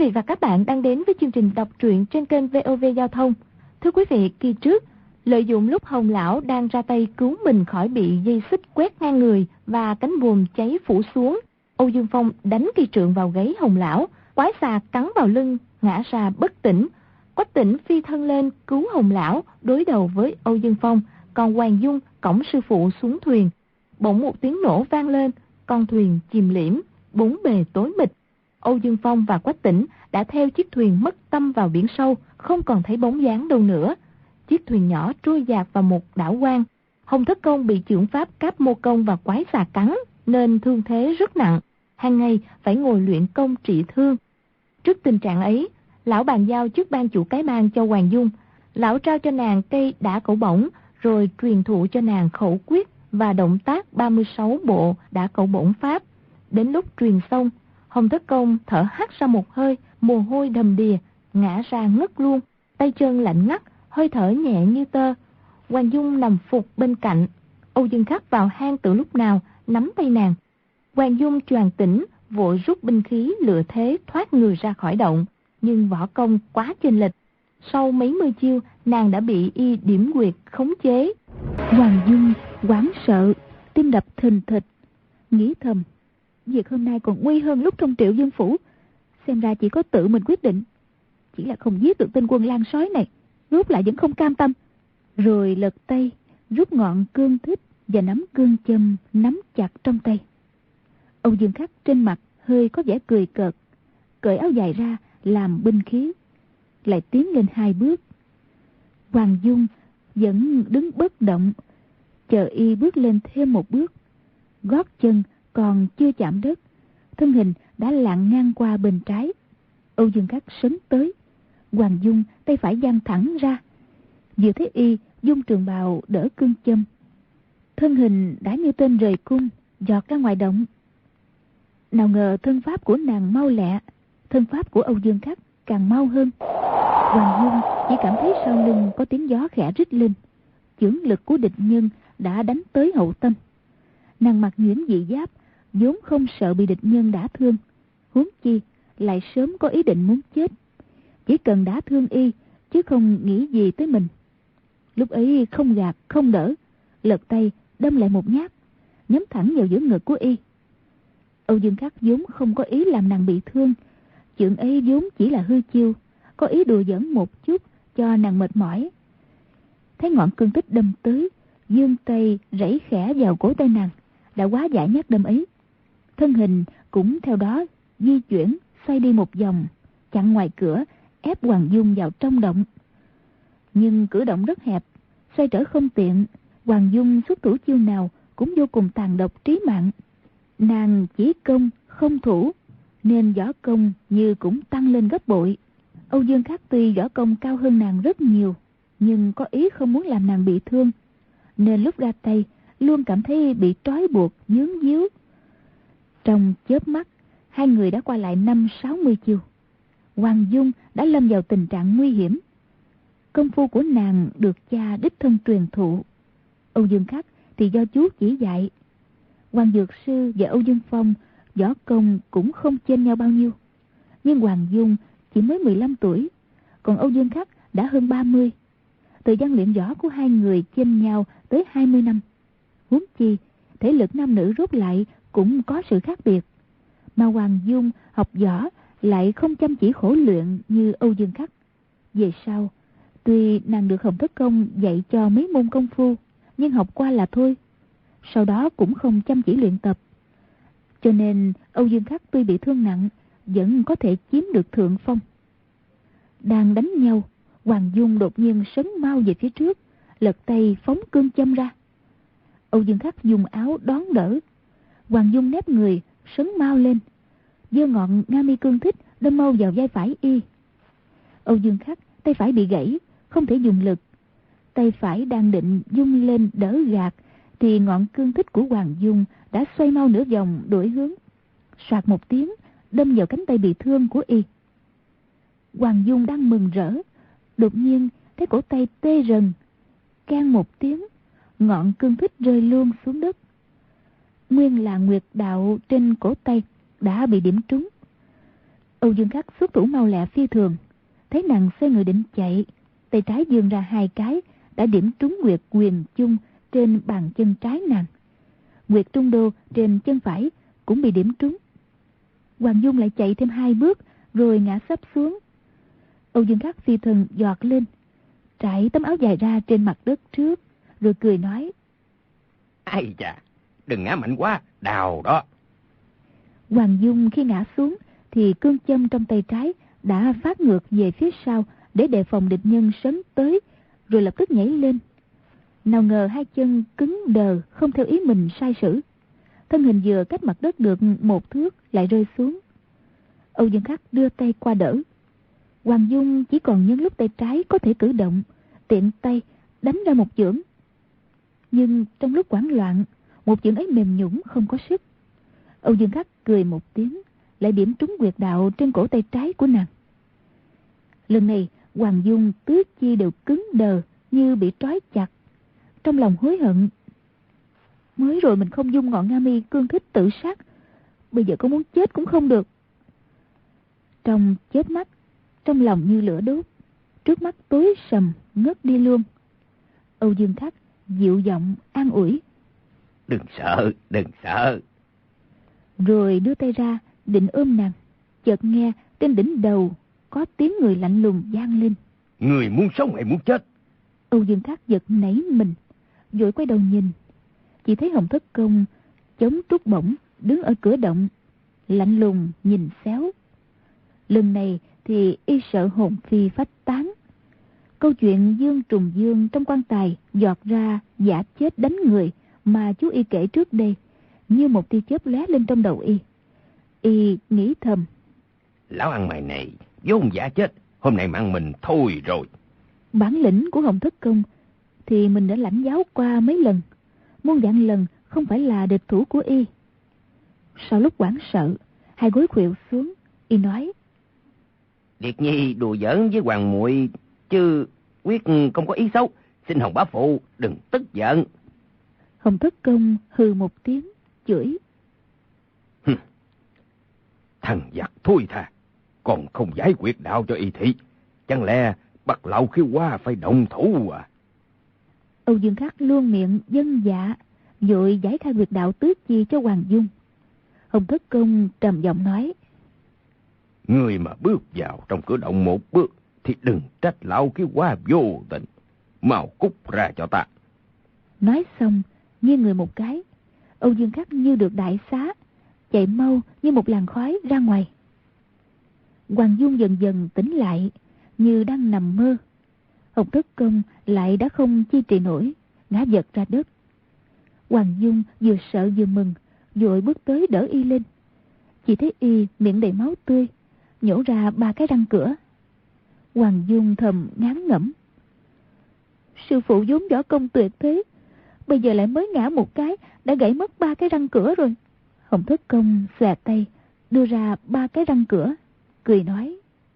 vị và các bạn đang đến với chương trình đọc truyện trên kênh VOV Giao thông. Thưa quý vị, kỳ trước, lợi dụng lúc Hồng lão đang ra tay cứu mình khỏi bị dây xích quét ngang người và cánh buồm cháy phủ xuống, Âu Dương Phong đánh cây trượng vào gáy Hồng lão, quái xà cắn vào lưng, ngã ra bất tỉnh. Quách Tỉnh phi thân lên cứu Hồng lão, đối đầu với Âu Dương Phong, còn Hoàng Dung cõng sư phụ xuống thuyền. Bỗng một tiếng nổ vang lên, con thuyền chìm liễm, bốn bề tối mịt. Âu Dương Phong và Quách Tỉnh đã theo chiếc thuyền mất tâm vào biển sâu, không còn thấy bóng dáng đâu nữa. Chiếc thuyền nhỏ trôi dạt vào một đảo quan. Hồng Thất Công bị chưởng pháp Cáp Mô Công và quái xà cắn, nên thương thế rất nặng, hàng ngày phải ngồi luyện công trị thương. Trước tình trạng ấy, lão bàn giao trước ban chủ cái bang cho Hoàng Dung. Lão trao cho nàng cây đả cẩu bổng, rồi truyền thụ cho nàng khẩu quyết và động tác 36 bộ đả cẩu bổng pháp. Đến lúc truyền xong, Hồng Thất Công thở hắt ra một hơi, mồ hôi đầm đìa, ngã ra ngất luôn, tay chân lạnh ngắt, hơi thở nhẹ như tơ. Hoàng Dung nằm phục bên cạnh. Âu Dương Khắc vào hang từ lúc nào, nắm tay nàng. Hoàng Dung choàng tỉnh, vội rút binh khí lựa thế thoát người ra khỏi động, nhưng võ công quá chênh lệch. Sau mấy mươi chiêu, nàng đã bị y điểm quyệt khống chế. Hoàng Dung hoảng sợ, tim đập thình thịch, nghĩ thầm, việc hôm nay còn nguy hơn lúc trong Triệu Dương phủ. Xem ra chỉ có tự mình quyết định, chỉ là không giết được tên quân lang sói này, rút lại vẫn không cam tâm. Rồi lật tay rút ngọn cương thích và nắm cương châm nắm chặt trong tay. Âu Dương Khắc trên mặt hơi có vẻ cười cợt, cởi áo dài ra làm binh khí, lại tiến lên 2 bước. Hoàng Dung vẫn đứng bất động, chờ y bước lên thêm 1 bước. Gót chân còn chưa chạm đất, thân hình đã lặn ngang qua bên trái. Âu Dương Khắc sấn tới, Hoàng Dung tay phải giang thẳng ra, vừa thấy y dung trường bào đỡ cương châm, thân hình đã như tên rời cung giọt ra ngoài động. Nào ngờ thân pháp của nàng mau lẹ, thân pháp của Âu Dương Khắc càng mau hơn. Hoàng Dung chỉ cảm thấy sau lưng có tiếng gió khẽ rít lên, chưởng lực của địch nhân đã đánh tới hậu tâm. Nàng mặc nhuyễn dị giáp, vốn không sợ bị địch nhân đả thương, huống chi lại sớm có ý định muốn chết, chỉ cần đả thương y chứ không nghĩ gì tới mình. Lúc ấy không gạt không đỡ, lật tay đâm lại một nhát, nhắm thẳng vào giữa ngực của y. Âu Dương Khắc vốn không có ý làm nàng bị thương, chưởng ấy vốn chỉ là hư chiêu, có ý đùa giỡn một chút cho nàng mệt mỏi. Thấy ngọn cương tích đâm tới, giương tay rẫy khẽ vào cổ tay nàng, đã quá giải nhát đâm ấy. Thân hình cũng theo đó di chuyển xoay đi một vòng, chặn ngoài cửa, ép Hoàng Dung vào trong động. Nhưng cử động rất hẹp, xoay trở không tiện, Hoàng Dung xuất thủ chiêu nào cũng vô cùng tàn độc trí mạng. Nàng chỉ công không thủ, nên võ công như cũng tăng lên gấp bội. Âu Dương Khắc tuy võ công cao hơn nàng rất nhiều, nhưng có ý không muốn làm nàng bị thương, nên lúc ra tay luôn cảm thấy bị trói buộc vướng víu. Trong chớp mắt, hai người đã qua lại 50-60 chiêu. Hoàng Dung đã lâm vào tình trạng nguy hiểm. Công phu của nàng được cha đích thân truyền thụ, Âu Dương Khắc thì do chú chỉ dạy. Hoàng Dược Sư và Âu Dương Phong võ công cũng không chênh nhau bao nhiêu, nhưng Hoàng Dung chỉ mới 15 tuổi, còn Âu Dương Khắc đã hơn 30. Thời gian luyện võ của hai người chênh nhau tới 20 năm. Huống chi thể lực nam nữ rốt lại cũng có sự khác biệt, mà Hoàng Dung học võ lại không chăm chỉ khổ luyện như Âu Dương Khắc. Về sau, tuy nàng được Hồng Thất Công dạy cho mấy môn công phu, nhưng học qua là thôi, sau đó cũng không chăm chỉ luyện tập. Cho nên Âu Dương Khắc tuy bị thương nặng, vẫn có thể chiếm được thượng phong. Đang đánh nhau, Hoàng Dung đột nhiên sấn mau về phía trước, lật tay phóng cương châm ra. Âu Dương Khắc dùng áo đón đỡ, Hoàng Dung nép người sấn mau lên, giơ ngọn nga mi cương thích đâm mau vào vai phải y. Âu Dương Khắc tay phải bị gãy, không thể dùng lực, tay phải đang định dung lên đỡ gạt, thì ngọn cương thích của Hoàng Dung đã xoay mau nửa vòng đổi hướng, soạt một tiếng đâm vào cánh tay bị thương của y. Hoàng Dung đang mừng rỡ, đột nhiên thấy cổ tay tê rần, keng một tiếng, ngọn cương thích rơi luôn xuống đất. Nguyên là nguyệt đạo trên cổ tay đã bị điểm trúng. Âu Dương Khắc xuất thủ mau lẹ phi thường, thấy nàng xoay người định chạy, tay trái vươn ra 2 cái đã điểm trúng nguyệt quyền chung trên bàn chân trái nàng. Nguyệt trung đô trên chân phải cũng bị điểm trúng. Hoàng Dung lại chạy thêm 2 bước rồi ngã sấp xuống. Âu Dương Khắc phi thần giọt lên, trải tấm áo dài ra trên mặt đất trước, rồi cười nói: Ai chà, đừng ngã mạnh quá, đau đó. Hoàng Dung khi ngã xuống thì cương châm trong tay trái đã phát ngược về phía sau để đề phòng địch nhân sấn tới, rồi lập tức nhảy lên. Nào ngờ 2 chân cứng đờ, không theo ý mình sai sử, thân hình vừa cách mặt đất được 1 thước lại rơi xuống. Âu Dương Khắc đưa tay qua đỡ. Hoàng Dung chỉ còn nhân lúc tay trái có thể cử động, tiện tay đánh ra một chưởng. Nhưng trong lúc hoảng loạn, một chưởng ấy mềm nhũn không có sức. Âu Dương Khắc cười một tiếng, lại điểm trúng huyệt đạo trên cổ tay trái của nàng. Lần này Hoàng Dung tứ chi đều cứng đờ như bị trói chặt, trong lòng hối hận. Mới rồi mình không dung ngọn Nga Mi cương thích tự sát, bây giờ có muốn chết cũng không được. Trong chớp mắt, trong lòng như lửa đốt, trước mắt tối sầm ngất đi luôn. Âu Dương Khắc dịu giọng an ủi: Đừng sợ, đừng sợ. Rồi đưa tay ra định ôm nàng, chợt nghe trên đỉnh đầu có tiếng người lạnh lùng vang lên: Người muốn sống hay muốn chết? Âu Dương Khắc giật nảy mình, vội quay đầu nhìn, chỉ thấy Hồng Thất Công chống trúc bổng đứng ở cửa động, lạnh lùng nhìn xéo. Lần này thì y sợ hồn phi phách tán. Câu chuyện Dương Trùng Dương trong quan tài giọt ra giả chết đánh người mà chú y kể trước đây, như một tia chớp lóe lên trong đầu y. Y nghĩ thầm: Lão ăn mày này vốn giả chết, hôm nay mang mình thôi rồi. Bản lĩnh của Hồng Thất Công thì mình đã lãnh giáo qua mấy lần, muôn vạn lần không phải là địch thủ của y. Sau lúc hoảng sợ, 2 gối khuỵu xuống, y nói: Điệt Nhi đùa giỡn với Hoàng muội, chứ quyết không có ý xấu, xin Hồng bá phụ đừng tức giận. Hồng Thất Công hừ một tiếng, chửi: Thằng giặc thôi thà, còn không giải quyết đạo cho y thị, chẳng lẽ bắt Lão Khiếu Hoa phải động thủ à? Âu Dương Khắc luôn miệng dân dạ, vội giải khai huyệt đạo tứ chi cho Hoàng Dung. Hồng Thất Công trầm giọng nói: Người mà bước vào trong cửa động 1 bước thì đừng trách Lão Khiếu Hoa vô tình, mau cút ra cho ta. Nói xong, nghiêng người một cái, Âu Dương Khắc như được đại xá, chạy mau như một làn khói ra ngoài. Hoàng Dung dần dần tỉnh lại, như đang nằm mơ. Hồng Thất Công lại đã không chi trì nổi, ngã vật ra đất. Hoàng Dung vừa sợ vừa mừng, vội bước tới đỡ y lên. Chỉ thấy y miệng đầy máu tươi, nhổ ra 3 cái răng cửa. Hoàng Dung thầm ngán ngẩm: Sư phụ vốn võ công tuyệt thế, bây giờ lại mới ngã một cái đã gãy mất 3 cái răng cửa rồi. Hồng Thất Công xòe tay đưa ra 3 cái răng cửa, cười nói: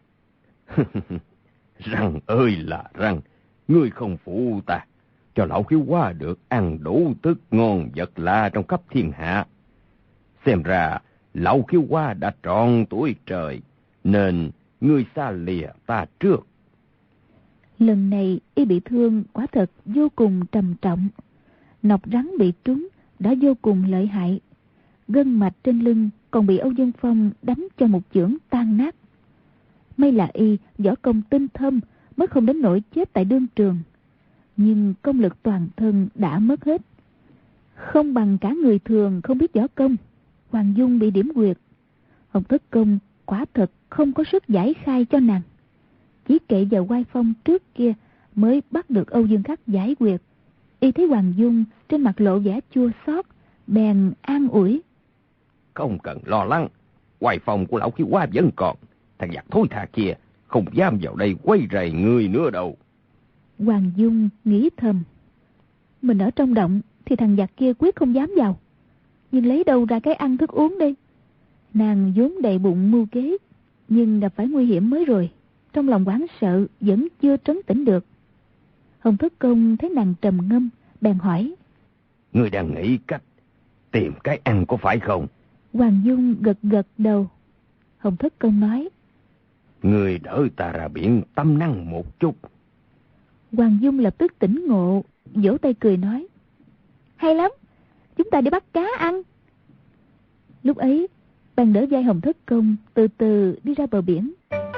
Răng ơi là răng, ngươi không phụ ta, cho Lão Khiếu Hoa được ăn đủ thức ngon vật lạ trong khắp thiên hạ. Xem ra Lão Khiếu Hoa đã tròn tuổi trời, nên ngươi xa lìa ta trước. Lần này y bị thương quả thật vô cùng trầm trọng. Nọc rắn bị trúng đã vô cùng lợi hại, gân mạch trên lưng còn bị Âu Dương Phong đánh cho một chưởng tan nát. May là y võ công tinh thâm mới không đến nỗi chết tại đương trường, nhưng công lực toàn thân đã mất hết, không bằng cả người thường không biết võ công. Hoàng Dung bị điểm huyệt, Hồng Thất Công quả thật không có sức giải khai cho nàng, chỉ kệ vào Oai Phong trước kia mới bắt được Âu Dương Khắc giải huyệt. Y thấy Hoàng Dung trên mặt lộ vẻ chua xót, bèn an ủi: Không cần lo lắng, Oai Phong của Lão Khiếu Hoa vẫn còn, thằng giặc thối tha kia không dám vào đây quấy rầy người nữa đâu. Hoàng Dung nghĩ thầm: Mình ở trong động thì thằng giặc kia quyết không dám vào, nhưng lấy đâu ra cái ăn thức uống đây? Nàng vốn đầy bụng mưu kế, nhưng gặp phải nguy hiểm mới rồi, trong lòng hoảng sợ vẫn chưa trấn tĩnh được. Hồng Thất Công thấy nàng trầm ngâm, bèn hỏi: Ngươi đang nghĩ cách tìm cái ăn có phải không? Hoàng Dung gật gật đầu. Hồng Thất Công nói: Người đỡ ta ra biển tắm nắng một chút. Hoàng Dung lập tức tỉnh ngộ, vỗ tay cười nói: Hay lắm, chúng ta đi bắt cá ăn. Lúc ấy, bèn đỡ vai Hồng Thất Công từ từ đi ra bờ biển.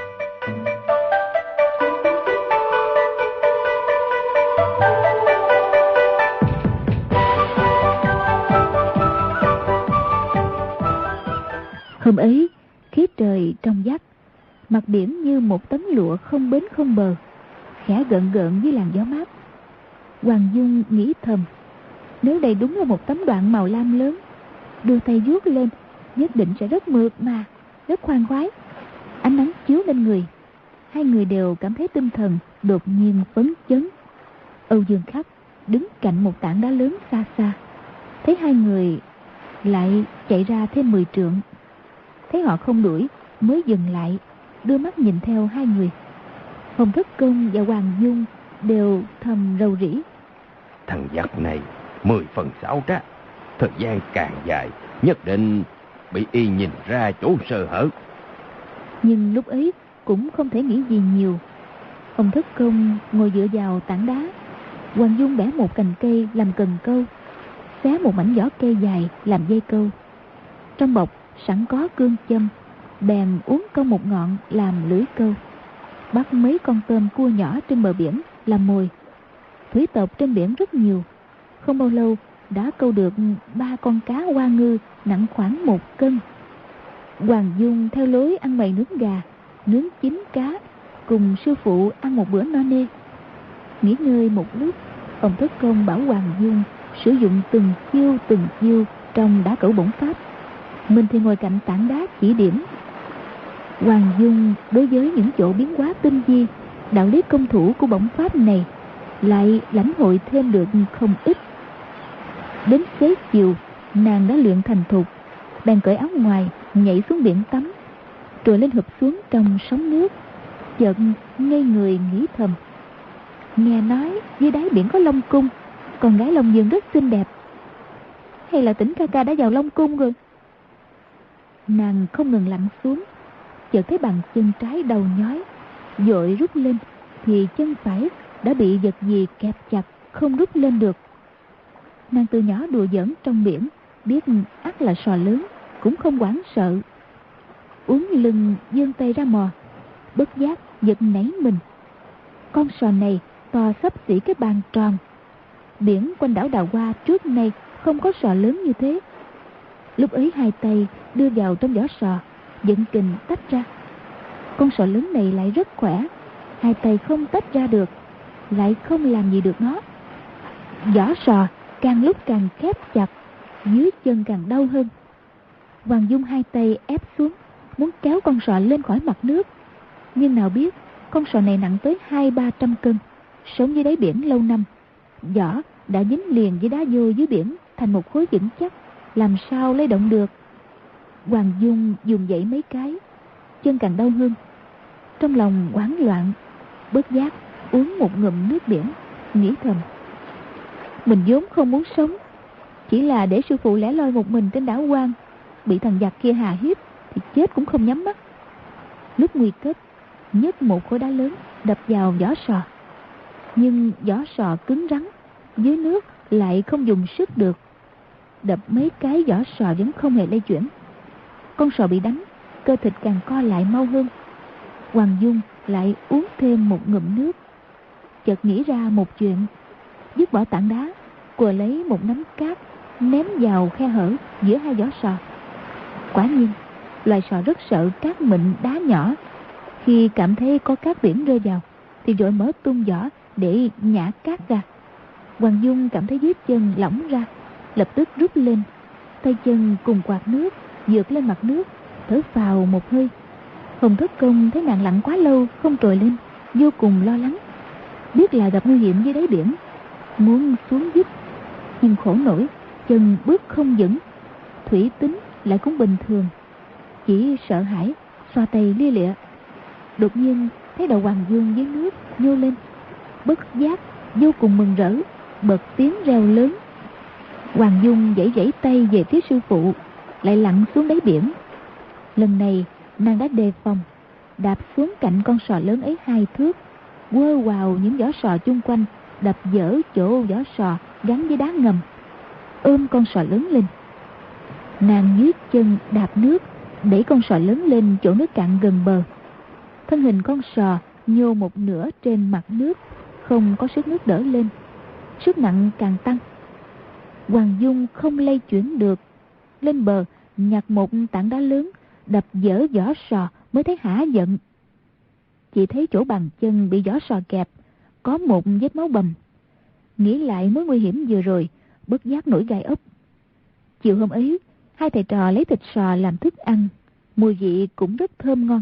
Hôm ấy, khí trời trong vắt, mặt biển như một tấm lụa không bến không bờ, khẽ gợn gợn với làn gió mát. Hoàng Dung nghĩ thầm, nếu đây đúng là một tấm đoạn màu lam lớn, đưa tay vuốt lên nhất định sẽ rất mượt mà, rất khoan khoái. Ánh nắng chiếu lên người, hai người đều cảm thấy tinh thần đột nhiên phấn chấn. Âu Dương Khắc đứng cạnh một tảng đá lớn xa xa, thấy hai người lại chạy ra thêm 10 trượng, thấy họ không đuổi mới dừng lại, đưa mắt nhìn theo hai người. Hồng Thất Công và Hoàng Dung đều thầm rầu rĩ: Thằng giặc này 10 phần xảo trá, thời gian càng dài nhất định bị y nhìn ra chỗ sơ hở. Nhưng lúc ấy cũng không thể nghĩ gì nhiều. Hồng Thất Công ngồi dựa vào tảng đá, Hoàng Dung bẻ một cành cây làm cần câu, xé một mảnh vỏ cây dài làm dây câu. Trong bọc sẵn có cương châm, bèn uốn cong một ngọn làm lưỡi câu, bắt mấy con tôm cua nhỏ trên bờ biển làm mồi. Thủy tộc trên biển rất nhiều, không bao lâu đã câu được 3 con cá hoa ngư nặng khoảng 1 cân. Hoàng Dung theo lối ăn mày nướng gà, nướng chín cá, cùng sư phụ ăn một bữa no nê. Nghỉ ngơi một lúc, Hồng Thất Công bảo Hoàng Dung sử dụng từng chiêu trong đá cẩu bổng pháp. Mình thì ngồi cạnh tảng đá chỉ điểm. Hoàng Dung đối với những chỗ biến hóa tinh vi, đạo lý công thủ của bổng pháp này lại lãnh hội thêm được không ít. Đến xế chiều, nàng đã luyện thành thục, bèn cởi áo ngoài nhảy xuống biển tắm, rồi lên hụp xuống trong sóng nước. Chợt ngây người nghĩ thầm, nghe nói dưới đáy biển có Long Cung, con gái Long Dương rất xinh đẹp, hay là Tỉnh ca ca đã vào Long Cung rồi? Nàng không ngừng lặn xuống, chợt thấy bàn chân trái đầu nhói, vội rút lên thì chân phải đã bị vật gì kẹp chặt, không rút lên được. Nàng từ nhỏ đùa giỡn trong biển, biết ắt là sò lớn, cũng không hoảng sợ, uốn lưng vươn tay ra mò, bất giác giật nảy mình. Con sò này to xấp xỉ cái bàn tròn. Biển quanh đảo Đào Hoa trước nay không có sò lớn như thế. Lúc ấy hai tay đưa vào trong vỏ sò, vận kình tách ra. Con sò lớn này lại rất khỏe, hai tay không tách ra được, lại không làm gì được nó. Vỏ sò càng lúc càng khép chặt, dưới chân càng đau hơn. Hoàng Dung hai tay ép xuống, muốn kéo con sò lên khỏi mặt nước, nhưng nào biết con sò này nặng tới 200-300 cân, sống dưới đáy biển lâu năm, vỏ đã dính liền với đá vôi dưới biển thành một khối vững chắc, làm sao lấy động được. Hoàng Dung dùng dãy mấy cái, chân càng đau hơn. Trong lòng hoảng loạn, bất giác uống một ngụm nước biển, nghĩ thầm, mình vốn không muốn sống, chỉ là để sư phụ lẻ loi một mình trên đảo Quan, bị thằng giặc kia hà hiếp thì chết cũng không nhắm mắt. Lúc nguy cấp, nhấc một khối đá lớn đập vào vỏ sò, nhưng vỏ sò cứng rắn, dưới nước lại không dùng sức được. Đập mấy cái vỏ sò vẫn không hề lay chuyển. Con sò bị đánh, cơ thịt càng co lại mau hơn. Hoàng Dung lại uống thêm một ngụm nước, chợt nghĩ ra một chuyện, dứt bỏ tảng đá, quờ lấy một nắm cát ném vào khe hở giữa hai vỏ sò. Quả nhiên, loài sò rất sợ cát mịn đá nhỏ, khi cảm thấy có cát biển rơi vào thì vội mở tung vỏ để nhả cát ra. Hoàng Dung cảm thấy dưới chân lỏng ra, lập tức rút lên, tay chân cùng quạt nước vượt lên mặt nước, thở phào một hơi. Hồng Thất Công thấy nàng lặn quá lâu không trồi lên, vô cùng lo lắng, biết là gặp nguy hiểm dưới đáy biển, muốn xuống giúp, nhưng khổ nổi chân bước không vững, thủy tính lại cũng bình thường, chỉ sợ hãi xoa tay lia lịa. Đột nhiên thấy đầu Hoàng Dung dưới nước nhô lên, bất giác vô cùng mừng rỡ, bật tiếng reo lớn. Hoàng Dung vẫy vẫy tay về phía sư phụ, lại lặn xuống đáy biển. Lần này nàng đã đề phòng, đạp xuống cạnh con sò lớn ấy 2 thước, quơ vào những vỏ sò chung quanh, đập vỡ chỗ vỏ sò gắn với đá ngầm, ôm con sò lớn lên. Nàng nhấc chân đạp nước, đẩy con sò lớn lên chỗ nước cạn gần bờ. Thân hình con sò nhô một nửa trên mặt nước, không có sức nước đỡ lên, sức nặng càng tăng. Hoàng Dung không lay chuyển được, lên bờ nhặt một tảng đá lớn, đập vỡ vỏ sò mới thấy hả giận. Chỉ thấy chỗ bàn chân bị vỏ sò kẹp, có một vết máu bầm. Nghĩ lại mối nguy hiểm vừa rồi, bất giác nổi gai ốc. Chiều hôm ấy, hai thầy trò lấy thịt sò làm thức ăn, mùi vị cũng rất thơm ngon.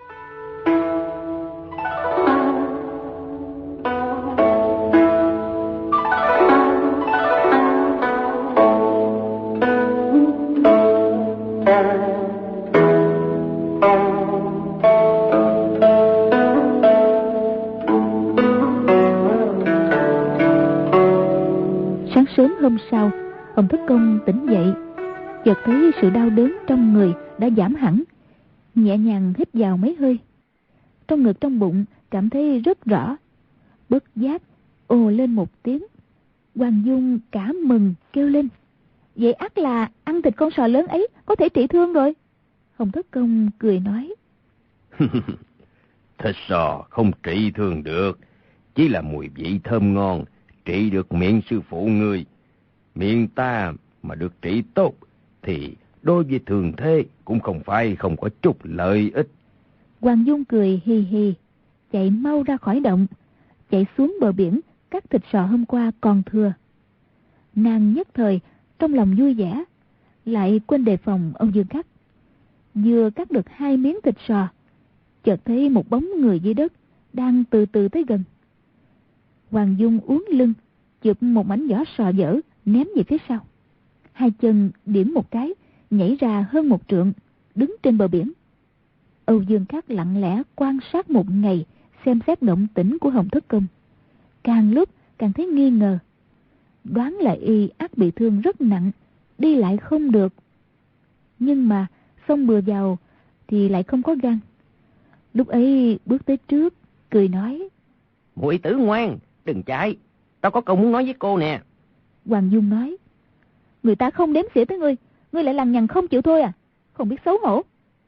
Sáng sớm hôm sau, ông Thất Công tỉnh dậy, chợt thấy sự đau đớn trong người đã giảm hẳn, nhẹ nhàng hít vào mấy hơi. Trong ngực trong bụng cảm thấy rất rõ, bất giác ồ lên một tiếng. Hoàng Dung cả mừng kêu lên: vậy ắt là ăn thịt con sò lớn ấy có thể trị thương rồi. Ông Thất Công cười nói: thịt sò không trị thương được, chỉ là mùi vị thơm ngon, trị được miệng sư phụ ngươi. Miệng ta mà được trị tốt thì đối với thường thế cũng không phải không có chút lợi ích. Hoàng Dung cười hì hì, chạy mau ra khỏi động, chạy xuống bờ biển cắt thịt sò hôm qua còn thừa. Nàng nhất thời trong lòng vui vẻ, lại quên đề phòng Âu Dương Khắc. Vừa cắt được 2 miếng thịt sò, chợt thấy một bóng người dưới đất đang từ từ tới gần. Hoàng Dung uốn lưng, chụp một mảnh vỏ sò dở ném về phía sau. 2 chân điểm một cái, nhảy ra hơn 1 trượng, đứng trên bờ biển. Âu Dương Khắc lặng lẽ quan sát một ngày, xem xét động tĩnh của Hồng Thất Công. Càng lúc càng thấy nghi ngờ, đoán là y ắt bị thương rất nặng, đi lại không được. Nhưng mà xông bừa vào thì lại không có gan. Lúc ấy bước tới trước, cười nói: muội tử ngoan, đừng chạy, tao có câu muốn nói với cô nè. Hoàng Dung nói: người ta không đếm xỉa tới ngươi, ngươi lại lằng nhằng không chịu thôi à, không biết xấu hổ.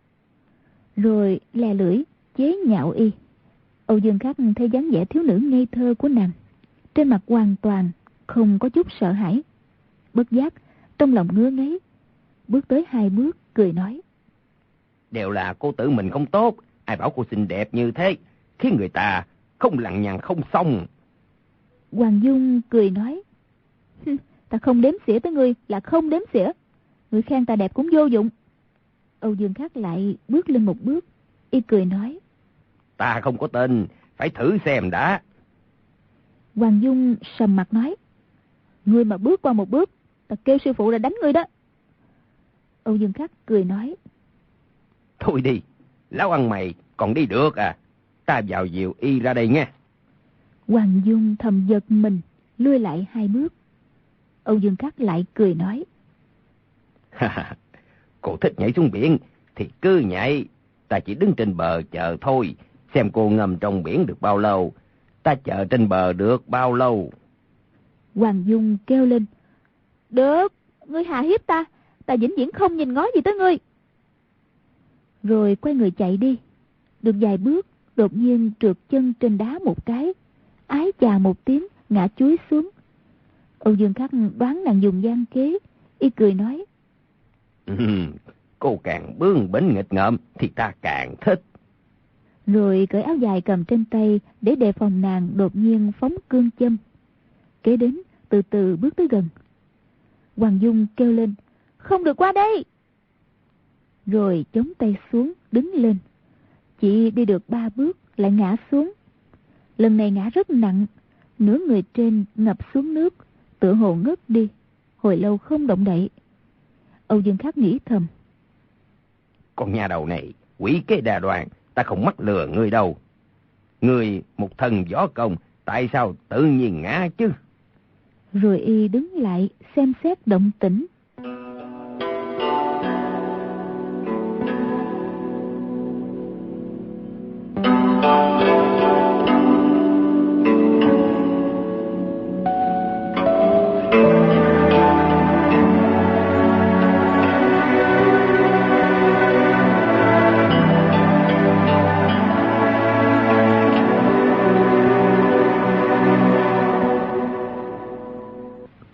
Rồi lè lưỡi chế nhạo y. Âu Dương Khắc thấy dáng vẻ thiếu nữ ngây thơ của nàng, trên mặt hoàn toàn không có chút sợ hãi. Bất giác trong lòng ngứa ngáy, bước tới 2 bước cười nói: đều là cô tự mình không tốt, ai bảo cô xinh đẹp như thế, khiến người ta không lằng nhằng không xong. Hoàng Dung cười nói: ta không đếm xỉa tới ngươi là không đếm xỉa, ngươi khen ta đẹp cũng vô dụng. Âu Dương Khắc lại bước lên một bước, y cười nói: ta không có tin, phải thử xem đã. Hoàng Dung sầm mặt nói: ngươi mà bước qua một bước, ta kêu sư phụ là đánh ngươi đó. Âu Dương Khắc cười nói: thôi đi, lão ăn mày còn đi được à, ta vào dìu y ra đây nghe. Hoàng Dung thầm giật mình, lui lại 2 bước. Âu Dương Khắc lại cười nói: cô thích nhảy xuống biển thì cứ nhảy, ta chỉ đứng trên bờ chờ thôi, xem cô ngâm trong biển được bao lâu, ta chờ trên bờ được bao lâu. Hoàng Dung kêu lên: được, ngươi hạ hiếp ta, ta vĩnh viễn không nhìn ngó gì tới ngươi. Rồi quay người chạy đi. Được vài bước, đột nhiên trượt chân trên đá một cái, ái chà một tiếng ngã chúi xuống. Âu Dương Khắc đoán nàng dùng gian kế, y cười nói: cô càng bướng bỉnh nghịch ngợm thì ta càng thích. Rồi cởi áo dài cầm trên tay để đề phòng nàng đột nhiên phóng cương châm. Kế đến từ từ bước tới gần. Hoàng Dung kêu lên: không được qua đây. Rồi chống tay xuống đứng lên. Chỉ đi được 3 bước lại ngã xuống. Lần này ngã rất nặng, nửa người trên ngập xuống nước, tựa hồ ngất đi, hồi lâu không động đậy. Âu Dương Khắc nghĩ thầm: con nhà đầu này quỷ kế đa đoan, ta không mắc lừa ngươi đâu. Ngươi một thần võ công, tại sao tự nhiên ngã chứ? Rồi y đứng lại xem xét động tĩnh.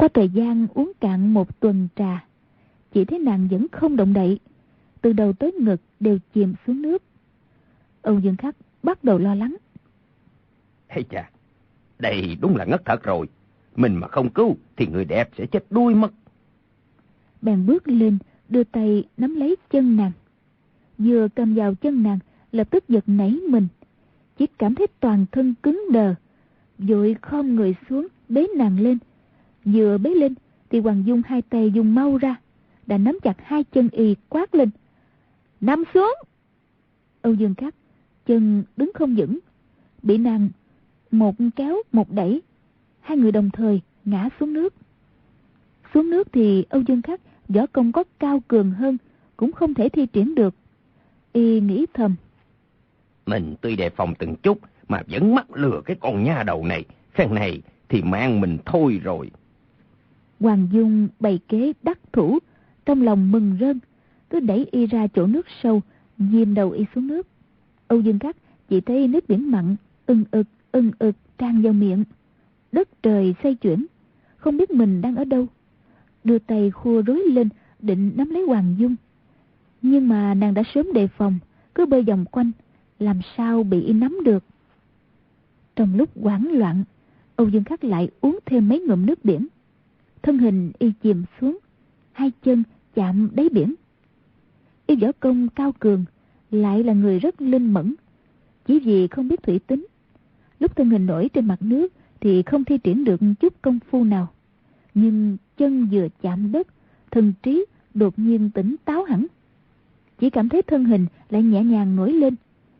Có thời gian uống cạn một tuần trà, chỉ thấy nàng vẫn không động đậy, từ đầu tới ngực đều chìm xuống nước. Âu Dương Khắc bắt đầu lo lắng. Hay chà, đây đúng là ngất thật rồi. Mình mà không cứu thì người đẹp sẽ chết đuối mất. Bèn bước lên, đưa tay nắm lấy chân nàng. Vừa cầm vào chân nàng, lập tức giật nảy mình, chỉ cảm thấy toàn thân cứng đờ, vội khom người xuống bế nàng lên. Vừa bế lên thì Hoàng Dung hai tay dùng mau ra, đã nắm chặt hai chân y, quát lên: nằm xuống! Âu Dương Khắc chân đứng không vững, bị nàng một kéo một đẩy, hai người đồng thời ngã xuống nước. Xuống nước thì Âu Dương Khắc võ công có cao cường hơn cũng không thể thi triển được. Y nghĩ thầm: mình tuy đề phòng từng chút mà vẫn mắc lừa cái con nha đầu này, phen này thì mang mình thôi rồi. Hoàng Dung bày kế đắc thủ, trong lòng mừng rơn, cứ đẩy y ra chỗ nước sâu, diêm đầu y xuống nước. Âu Dương Khắc chỉ thấy nước biển mặn ưng ực tràn vào miệng. Đất trời xoay chuyển, không biết mình đang ở đâu. Đưa tay khua rối lên định nắm lấy Hoàng Dung, nhưng mà nàng đã sớm đề phòng, cứ bơi vòng quanh, làm sao bị y nắm được. Trong lúc hoảng loạn, Âu Dương Khắc lại uống thêm mấy ngụm nước biển. Thân hình y chìm xuống, hai chân chạm đáy biển. Y võ công cao cường, lại là người rất linh mẫn, chỉ vì không biết thủy tính, lúc thân hình nổi trên mặt nước thì không thi triển được chút công phu nào. Nhưng chân vừa chạm đất, thần trí đột nhiên tỉnh táo hẳn, chỉ cảm thấy thân hình lại nhẹ nhàng nổi lên,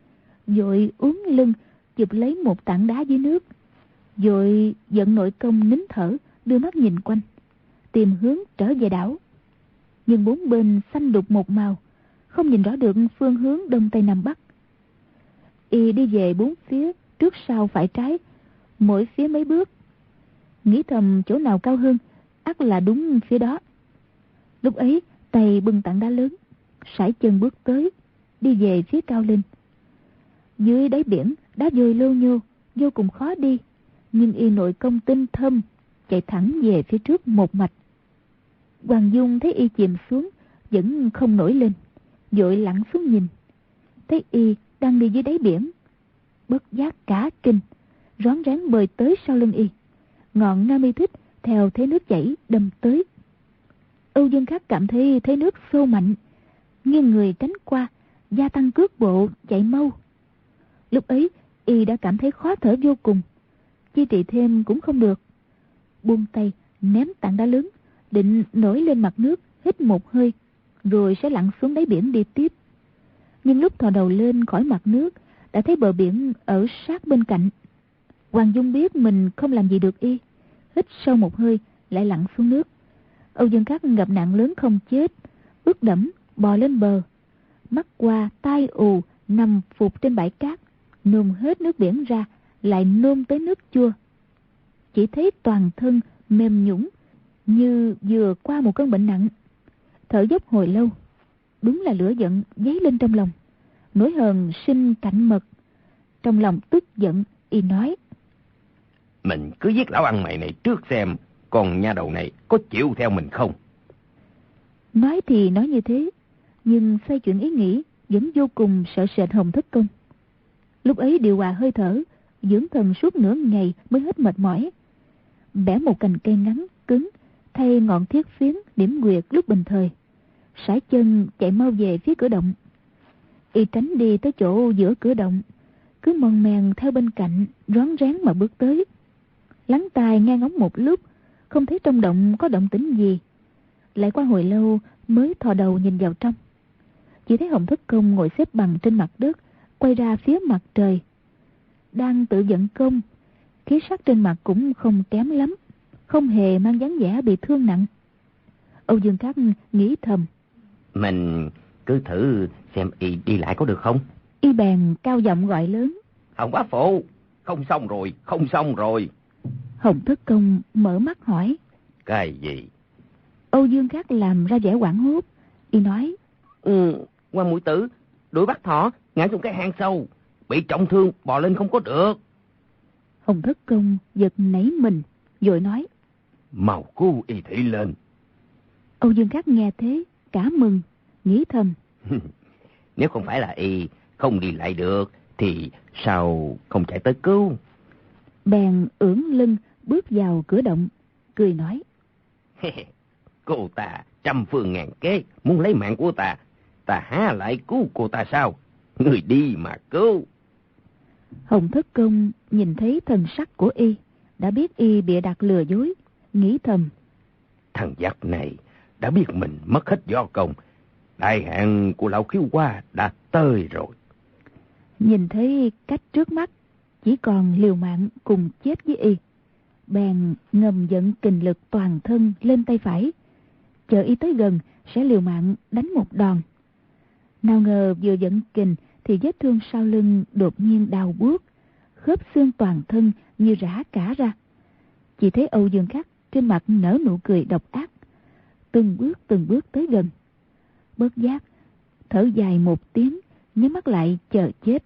vội uốn lưng chụp lấy một tảng đá dưới nước, vội vận nội công nín thở, đưa mắt nhìn quanh, tìm hướng trở về đảo. Nhưng bốn bên xanh đục một màu, không nhìn rõ được phương hướng đông tây nam bắc. Y đi về bốn phía, trước sau phải trái, mỗi phía mấy bước, nghĩ thầm chỗ nào cao hơn ắt là đúng phía đó. Lúc ấy tay bưng tảng đá lớn, sải chân bước tới, đi về phía cao lên. Dưới đáy biển đá vôi lô nhô, vô cùng khó đi, nhưng y nội công tinh thâm, chạy thẳng về phía trước một mạch. Hoàng Dung thấy y chìm xuống vẫn không nổi lên, vội lặn xuống nhìn, thấy y đang đi dưới đáy biển, bất giác cả kinh, rón rén bơi tới sau lưng y. Ngọn Nam Y Thích theo thế nước chảy đâm tới. Âu Dương Khắc cảm thấy thế nước xô mạnh, nghiêng người tránh qua, gia tăng cước bộ chạy mau. Lúc ấy y đã cảm thấy khó thở vô cùng, chi trì thêm cũng không được, buông tay ném tảng đá lớn, định nổi lên mặt nước hít một hơi rồi sẽ lặn xuống đáy biển đi tiếp. Nhưng lúc thò đầu lên khỏi mặt nước đã thấy bờ biển ở sát bên cạnh. Hoàng Dung biết mình không làm gì được y, hít sâu một hơi lại lặn xuống nước. Âu Dương Khắc gặp nạn lớn không chết, ướt đẫm bò lên bờ, mắt qua tai ù, nằm phục trên bãi cát, nôn hết nước biển ra, lại nôn tới nước chua. Chỉ thấy toàn thân mềm nhũn như vừa qua một cơn bệnh nặng, thở dốc hồi lâu. Đúng là lửa giận dấy lên trong lòng, nỗi hờn sinh cạnh mật. Trong lòng tức giận, y nói: mình cứ giết lão ăn mày này trước xem con nha đầu này có chịu theo mình không. Nói thì nói như thế, nhưng xoay chuyển ý nghĩ, vẫn vô cùng sợ sệt Hồng Thất Công. Lúc ấy điều hòa hơi thở, dưỡng thần suốt nửa ngày mới hết mệt mỏi. Bẻ một cành cây ngắn cứng, thay ngọn thiết phiến điểm nguyệt lúc bình thời, sải chân chạy mau về phía cửa động. Y tránh đi tới chỗ giữa cửa động, cứ mon men theo bên cạnh, rón rén mà bước tới. Lắng tai nghe ngóng một lúc, không thấy trong động có động tĩnh gì. Lại qua hồi lâu mới thò đầu nhìn vào trong, chỉ thấy Hồng Thất Công ngồi xếp bằng trên mặt đất, quay ra phía mặt trời, đang tự vận công. Khí sắc trên mặt cũng không kém lắm, không hề mang dáng vẻ bị thương nặng. Âu Dương Khắc nghĩ thầm: mình cứ thử xem y đi lại có được không. Y bèn cao giọng gọi lớn: Hồng bá phụ, không xong rồi, không xong rồi. Hồng Thất Công mở mắt hỏi: Cái gì? Âu Dương Khắc làm ra vẻ hoảng hốt. Y nói: Quan Mũi Tử đuổi bắt thỏ ngã xuống cái hang sâu, bị trọng thương bò lên không có được. Hồng Thất Công giật nảy mình, vội nói: mau cứu y thị lên. Âu Dương Khắc nghe thế, cả mừng, nghĩ thầm. Nếu không phải là y không đi lại được, thì sao không chạy tới cứu? Bèn ưỡn lưng bước vào cửa động, cười nói. Cô ta trăm phương ngàn kế muốn lấy mạng của ta, ta há lại cứu cô ta sao? Người đi mà cứu. Hồng Thất Công nhìn thấy thần sắc của y, đã biết y bịa đặt lừa dối, nghĩ thầm. Thằng giặc này đã biết mình mất hết võ công, đại hạn của lão Khiếu Hoa đã tới rồi. Nhìn thấy cách trước mắt, chỉ còn liều mạng cùng chết với y, bèn ngầm dẫn kình lực toàn thân lên tay phải, chờ y tới gần sẽ liều mạng đánh một đòn. Nào ngờ vừa dẫn kình thì vết thương sau lưng đột nhiên đau buốt, khớp xương toàn thân như rã cả ra. Chỉ thấy Âu Dương Khắc trên mặt nở nụ cười độc ác, từng bước tới gần. Bất giác thở dài một tiếng, nhắm mắt lại chờ chết.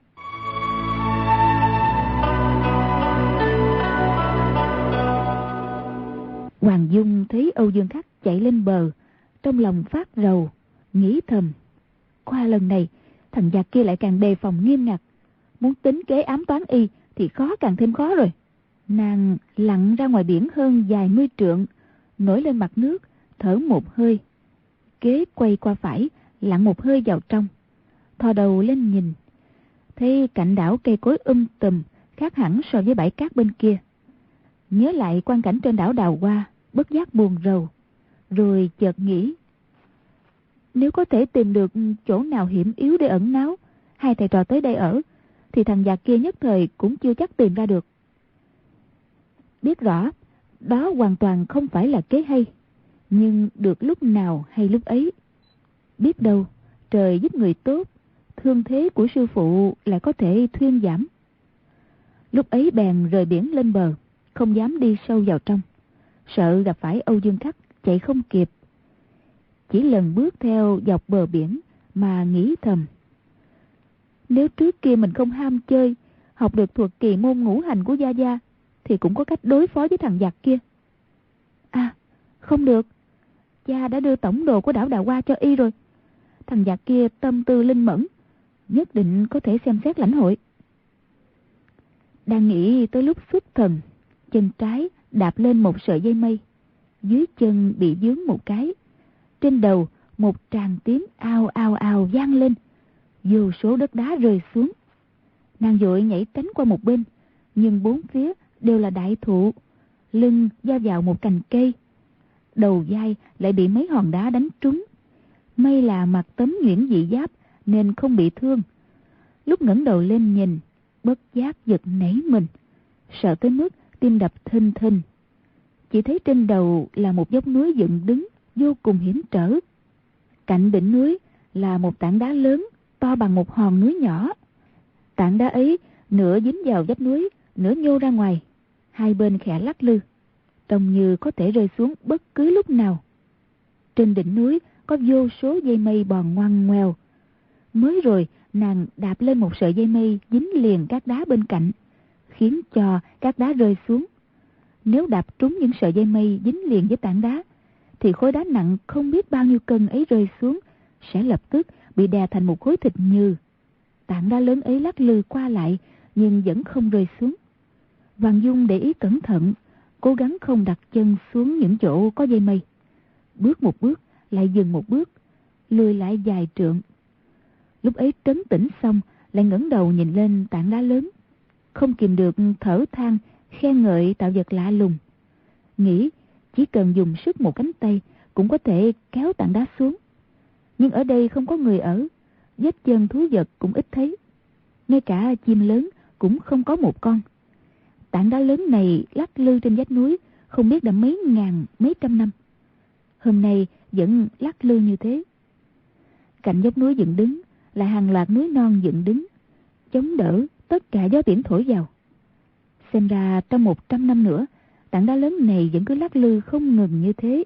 Hoàng Dung thấy Âu Dương Khắc chạy lên bờ, trong lòng phát rầu, nghĩ thầm. Qua lần này, thằng giặc kia lại càng đề phòng nghiêm ngặt, muốn tính kế ám toán y thì khó càng thêm khó rồi. Nàng lặn ra ngoài biển hơn vài mươi trượng, nổi lên mặt nước, thở một hơi, kế quay qua phải, lặn một hơi vào trong, thò đầu lên nhìn, thấy cạnh đảo cây cối tùm, khác hẳn so với bãi cát bên kia. Nhớ lại quang cảnh trên đảo Đào Hoa, bất giác buồn rầu, rồi chợt nghĩ, nếu có thể tìm được chỗ nào hiểm yếu để ẩn náu, hai thầy trò tới đây ở, thì thằng giặc kia nhất thời cũng chưa chắc tìm ra được. Biết rõ đó hoàn toàn không phải là kế hay, nhưng được lúc nào hay lúc ấy. Biết đâu trời giúp người tốt, thương thế của sư phụ lại có thể thuyên giảm. Lúc ấy bèn rời biển lên bờ, không dám đi sâu vào trong, sợ gặp phải Âu Dương Khắc chạy không kịp. Chỉ lần bước theo dọc bờ biển mà nghĩ thầm, nếu trước kia mình không ham chơi, học được thuật kỳ môn ngũ hành của Gia Gia, thì cũng có cách đối phó với thằng giặc kia. À, không được, cha đã đưa tổng đồ của đảo Đào Hoa cho y rồi. Thằng giặc kia tâm tư linh mẫn, nhất định có thể xem xét lãnh hội. Đang nghĩ tới lúc xuất thần, chân trái đạp lên một sợi dây mây, dưới chân bị vướng một cái, trên đầu một tràng tiếng ao ao ao vang lên, vô số đất đá rơi xuống. Nàng vội nhảy tránh qua một bên, nhưng bốn phía đều là đại thụ, lưng giao vào một cành cây, đầu vai lại bị mấy hòn đá đánh trúng. May là mặc tấm nhuyễn dị giáp nên không bị thương. Lúc ngẩng đầu lên nhìn, bất giác giật nảy mình, sợ tới mức tim đập thình thình. Chỉ thấy trên đầu là một dốc núi dựng đứng vô cùng hiểm trở. Cạnh đỉnh núi là một tảng đá lớn to bằng một hòn núi nhỏ. Tảng đá ấy nửa dính vào vách núi, nửa nhô ra ngoài, hai bên khẽ lắc lư, trông như có thể rơi xuống bất cứ lúc nào. Trên đỉnh núi có vô số dây mây bòn ngoằn ngoèo. Mới rồi nàng đạp lên một sợi dây mây dính liền các đá bên cạnh, khiến cho các đá rơi xuống. Nếu đạp trúng những sợi dây mây dính liền với tảng đá, thì khối đá nặng không biết bao nhiêu cân ấy rơi xuống, sẽ lập tức bị đè thành một khối thịt nhừ. Tảng đá lớn ấy lắc lư qua lại, nhưng vẫn không rơi xuống. Hoàng Dung để ý cẩn thận, cố gắng không đặt chân xuống những chỗ có dây mây. Bước một bước, lại dừng một bước, lùi lại vài trượng. Lúc ấy trấn tĩnh xong, lại ngẩng đầu nhìn lên tảng đá lớn, không kìm được thở than, khen ngợi tạo vật lạ lùng. Nghĩ chỉ cần dùng sức một cánh tay cũng có thể kéo tảng đá xuống. Nhưng ở đây không có người ở, vết chân thú vật cũng ít thấy, ngay cả chim lớn cũng không có một con. Tảng đá lớn này lắc lư trên vách núi không biết đã mấy ngàn mấy trăm năm, hôm nay vẫn lắc lư như thế. Cạnh dốc núi dựng đứng là hàng loạt núi non dựng đứng, chống đỡ tất cả gió biển thổi vào. Xem ra trong 100 năm nữa, tảng đá lớn này vẫn cứ lắc lư không ngừng như thế.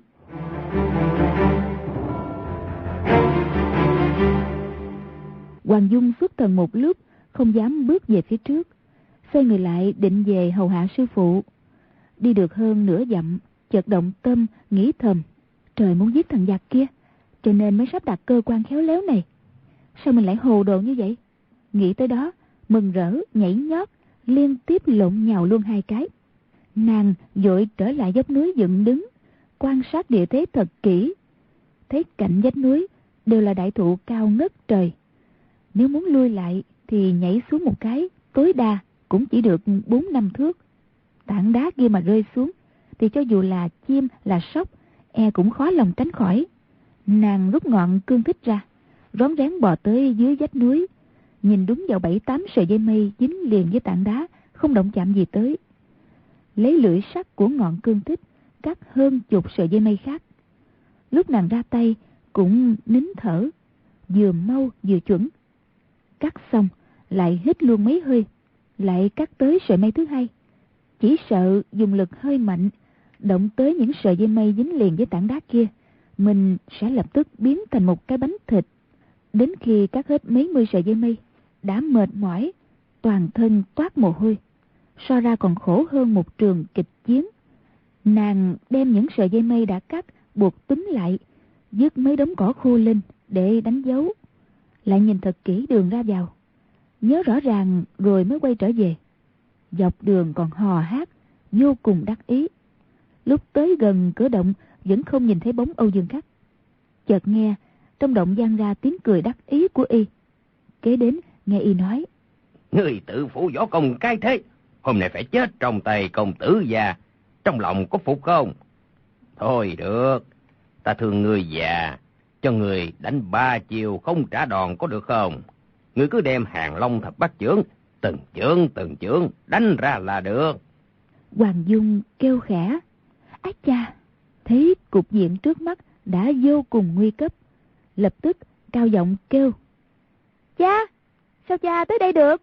Hoàng Dung xuất thần một lúc, không dám bước về phía trước, xoay người lại định về hầu hạ sư phụ. Đi được hơn nửa dặm, chợt động tâm nghĩ thầm, trời muốn giết thằng giặc kia, cho nên mới sắp đặt cơ quan khéo léo này. Sao mình lại hồ đồ như vậy? Nghĩ tới đó, mừng rỡ nhảy nhót, liên tiếp lộn nhào luôn 2 cái. Nàng vội trở lại dốc núi dựng đứng, quan sát địa thế thật kỹ. Thấy cạnh vách núi đều là đại thụ cao ngất trời. Nếu muốn lui lại thì nhảy xuống một cái, tối đa cũng chỉ được 4-5 thước. Tảng đá kia mà rơi xuống thì cho dù là chim là sóc, e cũng khó lòng tránh khỏi. Nàng rút ngọn cương thích ra, rón rén bò tới dưới vách núi, nhìn đúng vào 7-8 sợi dây mây dính liền với tảng đá, không động chạm gì tới. Lấy lưỡi sắt của ngọn cương thích cắt hơn chục sợi dây mây khác. Lúc nàng ra tay cũng nín thở, vừa mau vừa chuẩn. Cắt xong lại hít luôn mấy hơi, lại cắt tới sợi mây thứ 2. Chỉ sợ dùng lực hơi mạnh, động tới những sợi dây mây dính liền với tảng đá kia, mình sẽ lập tức biến thành một cái bánh thịt. Đến khi cắt hết mấy mươi sợi dây mây, đã mệt mỏi, toàn thân toát mồ hôi, so ra còn khổ hơn một trường kịch chiến. Nàng đem những sợi dây mây đã cắt buộc túm lại, dứt mấy đống cỏ khô lên để đánh dấu, lại nhìn thật kỹ đường ra vào, nhớ rõ ràng rồi mới quay trở về. Dọc đường còn hò hát, vô cùng đắc ý. Lúc tới gần cửa động vẫn không nhìn thấy bóng Âu Dương Khắc. Chợt nghe trong động vang ra tiếng cười đắc ý của y. Kế đến nghe y nói: Người tự phụ võ công cái thế, hôm nay phải chết trong tay công tử già, trong lòng có phục không? Thôi được, ta thương người già, cho người đánh 3 chiều không trả đòn có được không? Người cứ đem Hàng Long Thập Bát Chưởng từng chưởng đánh ra là được. Hoàng Dung kêu khẽ: Ái cha! Thấy cục diện trước mắt đã vô cùng nguy cấp, lập tức cao giọng kêu: Cha! Sao cha tới đây được?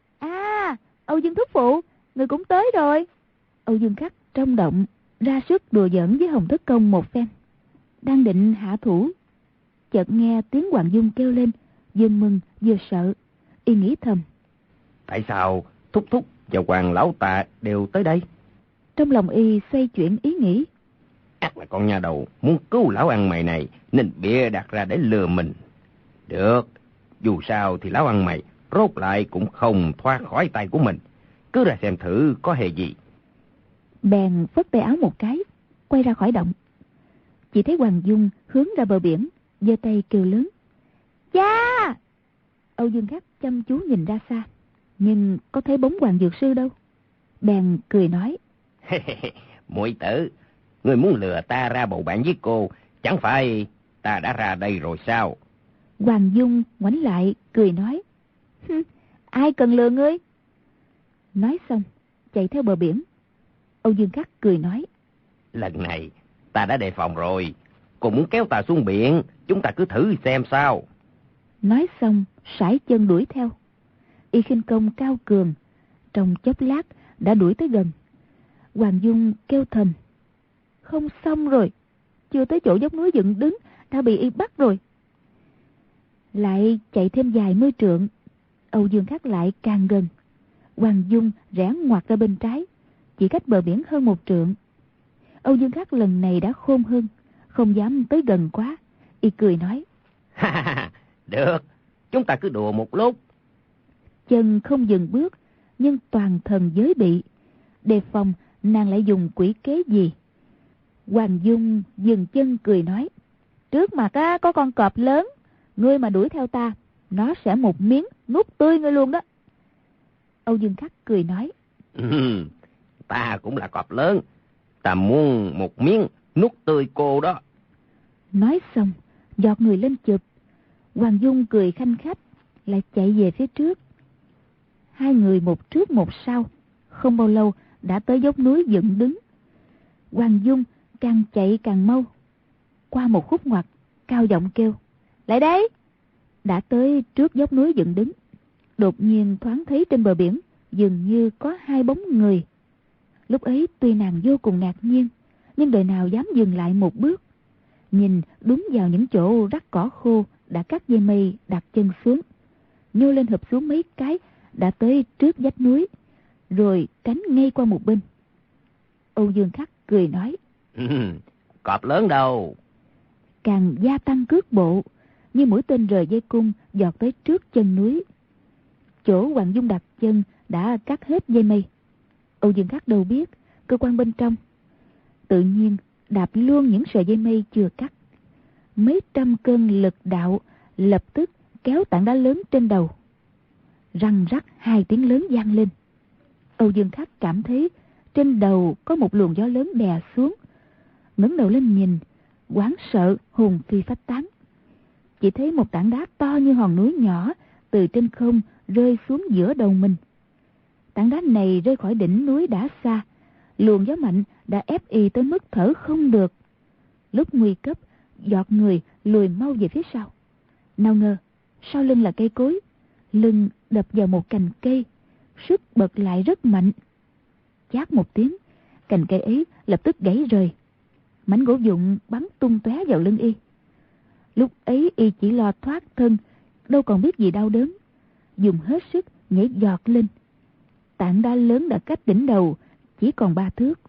À, Âu Dương thúc phụ, người cũng tới rồi. Âu Dương Khắc trong động ra sức đùa giỡn với Hồng Thất Công một phen, đang định hạ thủ, chợt nghe tiếng Hoàng Dung kêu lên, vừa mừng vừa sợ. Y nghĩ thầm: Tại sao thúc thúc và Hoàng lão tạ đều tới đây? Trong lòng y xoay chuyển ý nghĩ, Ác là con nhà đầu muốn cứu lão ăn mày này nên bịa đặt ra để lừa mình. Được, dù sao thì lão ăn mày rốt lại cũng không thoát khỏi tay của mình. Cứ ra xem thử có hề gì. Bèn phất tay áo một cái, quay ra khỏi động. Chỉ thấy Hoàng Dung hướng ra bờ biển, giơ tay kêu lớn: Cha! Âu Dương Khắc chăm chú nhìn ra xa, nhưng có thấy bóng Hoàng Dược Sư đâu. Bèn cười nói: Muội tử, người muốn lừa ta ra bầu bạn với cô, chẳng phải ta đã ra đây rồi sao? Hoàng Dung ngoảnh lại cười nói: Ai cần lừa ngươi? Nói xong chạy theo bờ biển. Âu Dương Khắc cười nói: Lần này ta đã đề phòng rồi, cô muốn kéo ta xuống biển, chúng ta cứ thử xem sao. Nói xong sải chân đuổi theo. Y khinh công cao cường, trong chốc lát đã đuổi tới gần. Hoàng Dung kêu thầm: Không xong rồi, chưa tới chỗ dốc núi dựng đứng đã bị y bắt rồi. Lại chạy thêm vài mươi trượng, Âu Dương Khắc lại càng gần. Hoàng Dung rẽ ngoặt ra bên trái, chỉ cách bờ biển hơn 1 trượng. Âu Dương Khắc lần này đã khôn hơn, không dám tới gần quá. Y cười nói: Được, chúng ta cứ đùa một lúc. Chân không dừng bước, nhưng toàn thân giới bị, đề phòng nàng lại dùng quỷ kế gì. Hoàng Dung dừng chân cười nói: Trước mặt có con cọp lớn, ngươi mà đuổi theo ta, nó sẽ một miếng nuốt tươi ngươi luôn đó. Âu Dương Khắc cười nói: Ta cũng là cọp lớn, ta muốn một miếng nuốt tươi cô đó. Nói xong giọt người lên chụp. Hoàng Dung cười khanh khách, lại chạy về phía trước. Hai người một trước một sau, không bao lâu đã tới dốc núi dựng đứng. Hoàng Dung càng chạy càng mau. Qua một khúc ngoặt, cao giọng kêu: Lại đây! Đã tới trước dốc núi dựng đứng, đột nhiên thoáng thấy trên bờ biển dường như có 2 bóng người. Lúc ấy tuy nàng vô cùng ngạc nhiên, nhưng đời nào dám dừng lại một bước. Nhìn đúng vào những chỗ rắc cỏ khô đã cắt dây mây, đặt chân xuống, nhô lên hợp xuống mấy cái, đã tới trước vách núi, rồi tránh ngay qua một bên. Âu Dương Khắc cười nói: Cọp lớn đâu? Càng gia tăng cước bộ, như mũi tên rời dây cung giọt tới trước chân núi. Chỗ Hoàng Dung đặt chân đã cắt hết dây mây. Âu Dương Khắc đâu biết cơ quan bên trong, tự nhiên đạp luôn những sợi dây mây chưa cắt. Mấy trăm cơn lực đạo lập tức kéo tảng đá lớn trên đầu. Răng rắc hai tiếng lớn vang lên. Âu Dương Khắc cảm thấy trên đầu có một luồng gió lớn đè xuống. Ngẩng đầu lên nhìn, hoảng sợ hồn phi phách tán. Chỉ thấy một tảng đá to như hòn núi nhỏ từ trên không rơi xuống giữa đầu mình. Tảng đá này rơi khỏi đỉnh núi đã xa, luồng gió mạnh đã ép y tới mức thở không được. Lúc nguy cấp, giọt người lùi mau về phía sau. Nào ngờ sau lưng là cây cối, lưng đập vào một cành cây, sức bật lại rất mạnh. Chát một tiếng, cành cây ấy lập tức gãy rời. Mảnh gỗ vụn bắn tung tóe vào lưng y. Lúc ấy y chỉ lo thoát thân, đâu còn biết gì đau đớn, dùng hết sức nhảy giọt lên. Tảng đá lớn đã cách đỉnh đầu chỉ còn 3 thước.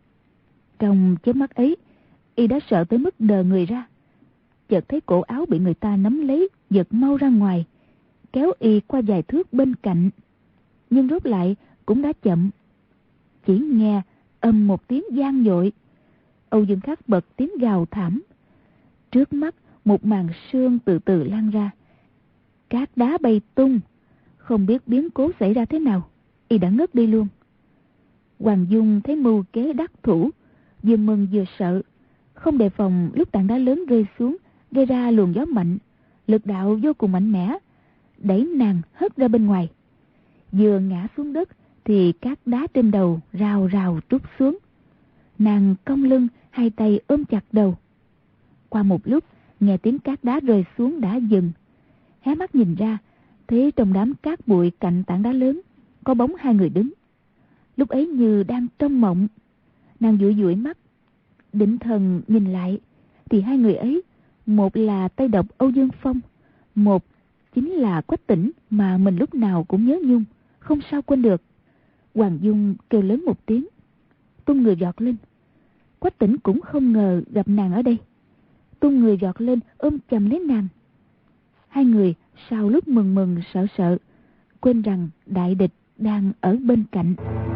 Trong chớp mắt ấy, y đã sợ tới mức đờ người ra. Chợt thấy cổ áo bị người ta nắm lấy, giật mau ra ngoài, kéo y qua vài thước bên cạnh. Nhưng rốt lại cũng đã chậm. Chỉ nghe ầm một tiếng vang dội. Âu Dương Khắc bật tiếng gào thảm. Trước mắt một màn sương từ từ lan ra, cát đá bay tung. Không biết biến cố xảy ra thế nào, y đã ngất đi luôn. Hoàng Dung thấy mưu kế đắc thủ, vừa mừng vừa sợ. Không đề phòng lúc tảng đá lớn rơi xuống, gây ra luồng gió mạnh, lực đạo vô cùng mạnh mẽ, đẩy nàng hất ra bên ngoài. Vừa ngã xuống đất thì cát đá trên đầu rào rào trút xuống. Nàng cong lưng, hai tay ôm chặt đầu. Qua một lúc, nghe tiếng cát đá rơi xuống đã dừng. Hé mắt nhìn ra, thấy trong đám cát bụi cạnh tảng đá lớn có bóng hai người đứng. Lúc ấy như đang trong mộng. Nàng dụi dụi mắt, định thần nhìn lại thì hai người ấy, một là Tây Độc Âu Dương Phong, một chính là Quách Tĩnh mà mình lúc nào cũng nhớ nhung, không sao quên được. Hoàng Dung kêu lớn một tiếng, tung người giọt lên. Quách Tĩnh cũng không ngờ gặp nàng ở đây, tung người giọt lên ôm chầm lấy nàng. Hai người sau lúc mừng mừng sợ sợ, quên rằng đại địch đang ở bên cạnh.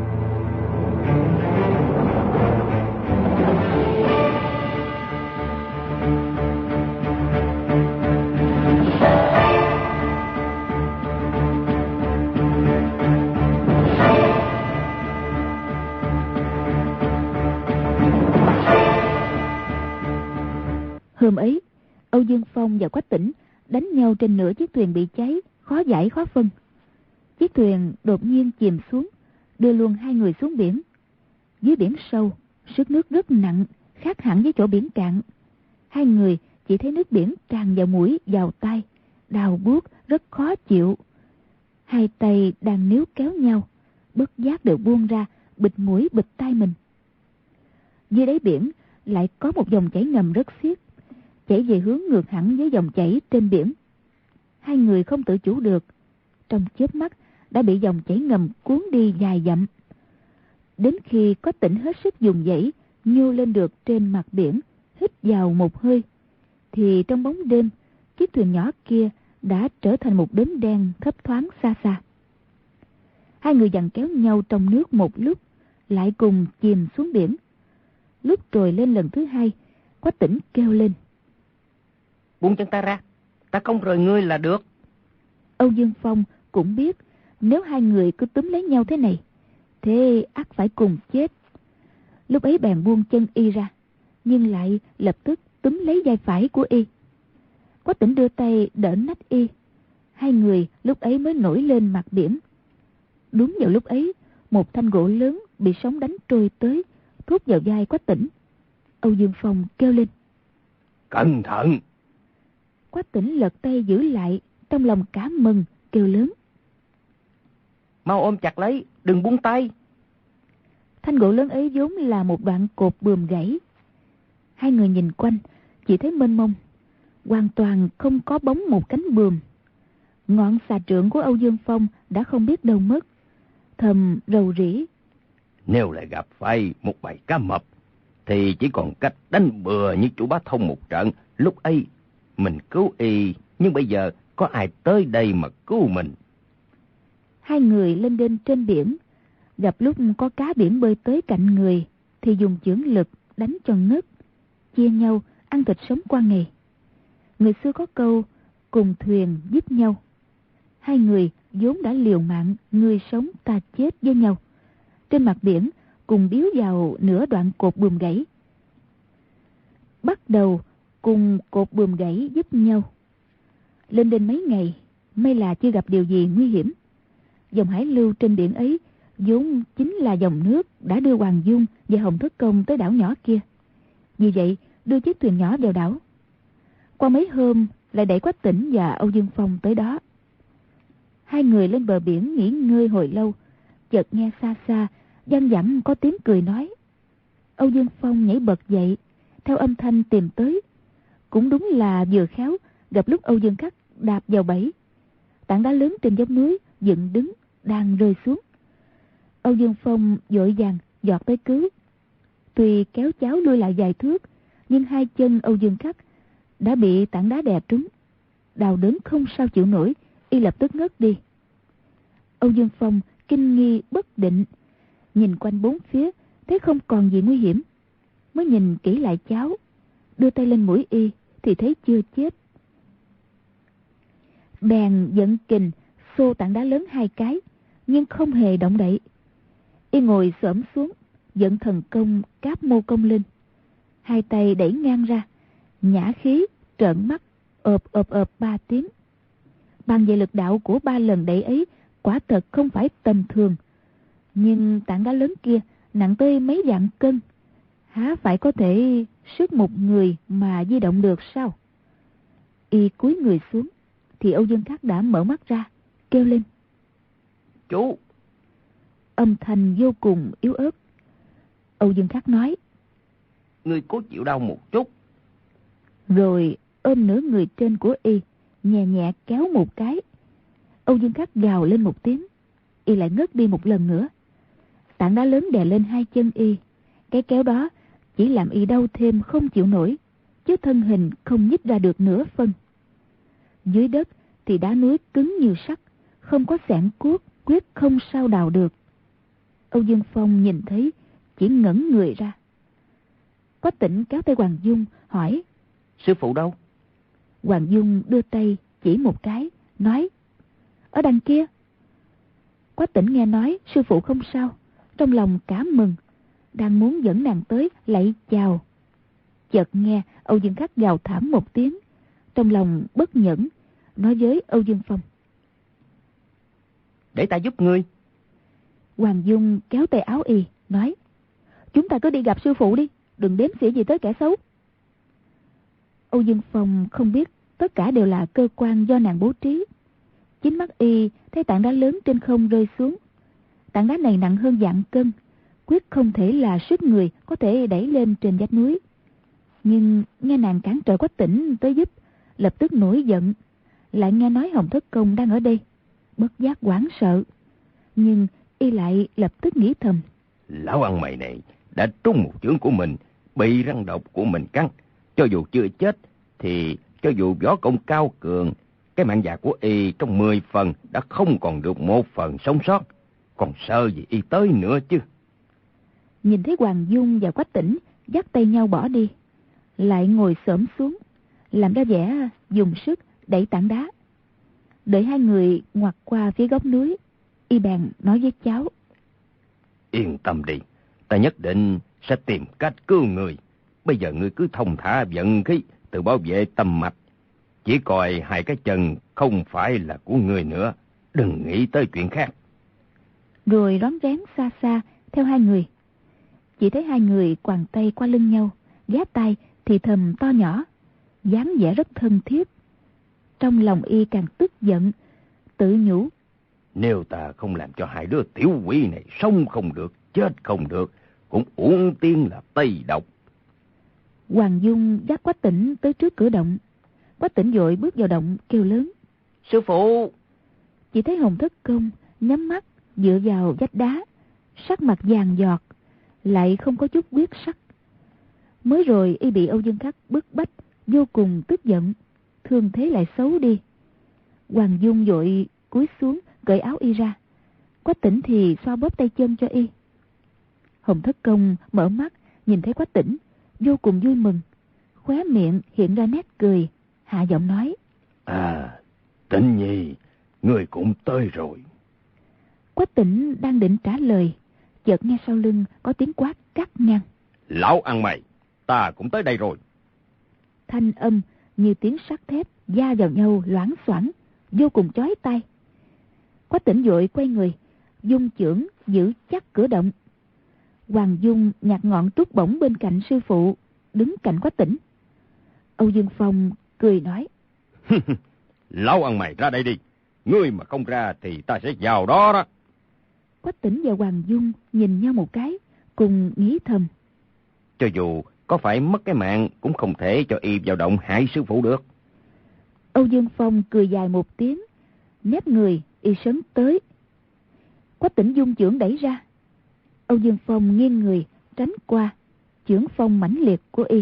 Hôm ấy, Âu Dương Phong và Quách Tĩnh đánh nhau trên nửa chiếc thuyền bị cháy, khó giải khó phân. Chiếc thuyền đột nhiên chìm xuống, đưa luôn hai người xuống biển. Dưới biển sâu, sức nước rất nặng, khác hẳn với chỗ biển cạn. Hai người chỉ thấy nước biển tràn vào mũi, vào tai, đau buốt rất khó chịu. Hai tay đang níu kéo nhau, bất giác đều buông ra, bịt mũi bịt tai mình. Dưới đáy biển lại có một dòng chảy ngầm rất xiết, chảy về hướng ngược hẳn với dòng chảy trên biển. Hai người không tự chủ được, trong chớp mắt đã bị dòng chảy ngầm cuốn đi dài dặm. Đến khi có Tĩnh hết sức dùng dãy nhô lên được trên mặt biển, hít vào một hơi, thì trong bóng đêm, chiếc thuyền nhỏ kia đã trở thành một đốm đen thấp thoáng xa xa. Hai người giằng kéo nhau trong nước một lúc, lại cùng chìm xuống biển. Lúc trồi lên lần thứ hai, Quách Tĩnh kêu lên: "Buông chân ta ra, ta không rời ngươi là được." Âu Dương Phong cũng biết nếu hai người cứ túm lấy nhau thế này, thế ắt phải cùng chết. Lúc ấy bèn buông chân y ra, nhưng lại lập tức túm lấy vai phải của y. Quách Tĩnh đưa tay đỡ nách y. Hai người lúc ấy mới nổi lên mặt biển. Đúng vào lúc ấy, một thanh gỗ lớn bị sóng đánh trôi tới, thúc vào vai Quách Tĩnh. Âu Dương Phong kêu lên: "Cẩn thận!" Quách Tĩnh lật tay giữ lại, trong lòng cả mừng, kêu lớn: "Mau ôm chặt lấy, đừng buông tay!" Thanh gỗ lớn ấy vốn là một đoạn cột buồm gãy. Hai người nhìn quanh, chỉ thấy mênh mông, hoàn toàn không có bóng một cánh buồm. Ngọn xà trượng của Âu Dương Phong đã không biết đâu mất, thầm rầu rĩ: "Nếu lại gặp phải một bầy cá mập, thì chỉ còn cách đánh bừa như chủ Bá Thông một trận. Lúc ấy mình cứu y, nhưng bây giờ có ai tới đây mà cứu mình? Hai người lên đên trên biển, gặp lúc có cá biển bơi tới cạnh người thì dùng chưởng lực đánh cho ngất, chia nhau ăn thịt sống qua ngày. Người xưa có câu cùng thuyền giúp nhau. Hai người vốn đã liều mạng người sống ta chết với nhau. Trên mặt biển cùng biếu vào nửa đoạn cột buồm gãy. Bắt đầu cùng cột buồm gãy giúp nhau. Lên đên mấy ngày, may là chưa gặp điều gì nguy hiểm. Dòng hải lưu trên biển ấy vốn chính là dòng nước đã đưa Hoàng Dung và Hồng Thất Công tới đảo nhỏ kia. Vì vậy đưa chiếc thuyền nhỏ vào đảo. Qua mấy hôm lại đẩy Quách Tĩnh và Âu Dương Phong tới đó. Hai người lên bờ biển nghỉ ngơi hồi lâu, chợt nghe xa xa văng vẳng có tiếng cười nói. Âu Dương Phong nhảy bật dậy, theo âm thanh tìm tới. Cũng đúng là vừa khéo gặp lúc Âu Dương Khắc đạp vào bẫy. Tảng đá lớn trên dốc núi dựng đứng đang rơi xuống. Âu Dương Phong vội vàng giọt tới cứu. Tuy kéo cháu lui lại vài thước, nhưng hai chân Âu Dương Khắc đã bị tảng đá đè trúng. Đau đớn không sao chịu nổi, y lập tức ngất đi. Âu Dương Phong kinh nghi bất định, nhìn quanh bốn phía thấy không còn gì nguy hiểm, mới nhìn kỹ lại cháu, đưa tay lên mũi y thì thấy chưa chết. Bèn giận kình xô tảng đá lớn hai cái, nhưng không hề động đậy. Y ngồi xổm xuống, vận thần công Cáp Mô Công lên, hai tay đẩy ngang ra, nhã khí trợn mắt ộp ba tiếng. Bằng về lực đạo của ba lần đẩy ấy quả thật không phải tầm thường, nhưng tảng đá lớn kia nặng tới mấy vạn cân, há phải có thể sức một người mà di động được sao? Y cúi người xuống thì Âu Dương Khắc đã mở mắt ra, kêu lên: Chú! Âm thanh vô cùng yếu ớt. Âu Dương Khắc nói: Ngươi cố chịu đau một chút. Rồi ôm nửa người trên của y, nhẹ nhẹ kéo một cái. Âu Dương Khắc gào lên một tiếng, y lại ngất đi một lần nữa. Tảng đá lớn đè lên hai chân y, cái kéo đó chỉ làm y đau thêm không chịu nổi, chứ thân hình không nhích ra được nửa phân. Dưới đất thì đá núi cứng như sắt, không có xẻng cuốc, quyết không sao đào được. Âu Dương Phong nhìn thấy chỉ ngẩn người ra. Quách Tĩnh kéo tay Hoàng Dung hỏi: Sư phụ đâu? Hoàng Dung đưa tay chỉ một cái, nói: Ở đằng kia. Quách Tĩnh nghe nói sư phụ không sao, trong lòng cảm mừng, đang muốn dẫn nàng tới lạy chào. Chợt nghe Âu Dương Khắc gào thảm một tiếng, trong lòng bất nhẫn, nói với Âu Dương Phong: Để ta giúp ngươi. Hoàng Dung kéo tay áo y, nói: Chúng ta cứ đi gặp sư phụ đi, đừng đếm xỉa gì tới kẻ xấu. Âu Dương Phong không biết tất cả đều là cơ quan do nàng bố trí. Chính mắt y thấy tảng đá lớn trên không rơi xuống. Tảng đá này nặng hơn vạn cân, quyết không thể là sức người có thể đẩy lên trên vách núi. Nhưng nghe nàng cản trở Quách Tĩnh tới giúp, lập tức nổi giận. Lại nghe nói Hồng Thất Công đang ở đây, bất giác hoảng sợ. Nhưng y lại lập tức nghĩ thầm: Lão ăn mày này đã trúng một chưởng của mình, bị răng độc của mình cắn. Cho dù chưa chết, thì cho dù võ công cao cường, cái mạng già của y trong 10 phần đã không còn được 1 phần sống sót. Còn sợ gì y tới nữa chứ? Nhìn thấy Hoàng Dung và Quách Tĩnh dắt tay nhau bỏ đi, lại ngồi xổm xuống, làm ra vẻ dùng sức đẩy tảng đá. Đợi hai người ngoặt qua phía góc núi, y bèn nói với cháu: Yên tâm đi, ta nhất định sẽ tìm cách cứu người. Bây giờ ngươi cứ thông thả vận khí, tự bảo vệ tâm mạch. Chỉ coi hai cái chân không phải là của ngươi nữa, đừng nghĩ tới chuyện khác. Rồi rón rén xa xa theo hai người. Chỉ thấy hai người quàng tay qua lưng nhau, ghé tay thì thầm to nhỏ, dáng vẻ rất thân thiết. Trong lòng y càng tức giận, tự nhủ: Nếu ta không làm cho hai đứa tiểu quỷ này sống không được, chết không được, cũng uổng tiếng là Tây Độc. Hoàng Dung dắt Quách Tĩnh tới trước cửa động. Quách Tĩnh vội bước vào động kêu lớn: Sư phụ! Chỉ thấy Hồng Thất Công nhắm mắt dựa vào vách đá, sắc mặt vàng giọt, lại không có chút huyết sắc. Mới rồi y bị Âu Dương Khắc bức bách, vô cùng tức giận, thương thế lại xấu đi. Hoàng Dung vội cúi xuống cởi áo y ra, Quách Tĩnh thì xoa bóp tay chân cho y. Hồng Thất Công mở mắt nhìn thấy Quách Tĩnh, vô cùng vui mừng, khóe miệng hiện ra nét cười, hạ giọng nói: Tĩnh nhi, người cũng tới rồi. Quách Tĩnh đang định trả lời, chợt nghe sau lưng có tiếng quát cắt ngang: Lão ăn mày, ta cũng tới đây rồi. Thanh âm như tiếng sắt thép va vào nhau loảng xoảng, vô cùng chói tai. Quách Tĩnh vội quay người, dung chưởng giữ chắc cửa động. Hoàng Dung nhặt ngọn trúc bổng bên cạnh sư phụ, đứng cạnh Quách Tĩnh. Âu Dương Phong cười nói: Lão ăn mày ra đây đi, ngươi mà không ra thì ta sẽ vào đó đó. Quách Tĩnh và Hoàng Dung nhìn nhau một cái, cùng nghĩ thầm: Cho dù có phải mất cái mạng cũng không thể cho y vào động hại sư phụ được. Âu Dương Phong cười dài một tiếng, nép người y sấn tới. Quách Tĩnh dung chưởng đẩy ra, Âu Dương Phong nghiêng người tránh qua chưởng phong mãnh liệt của y,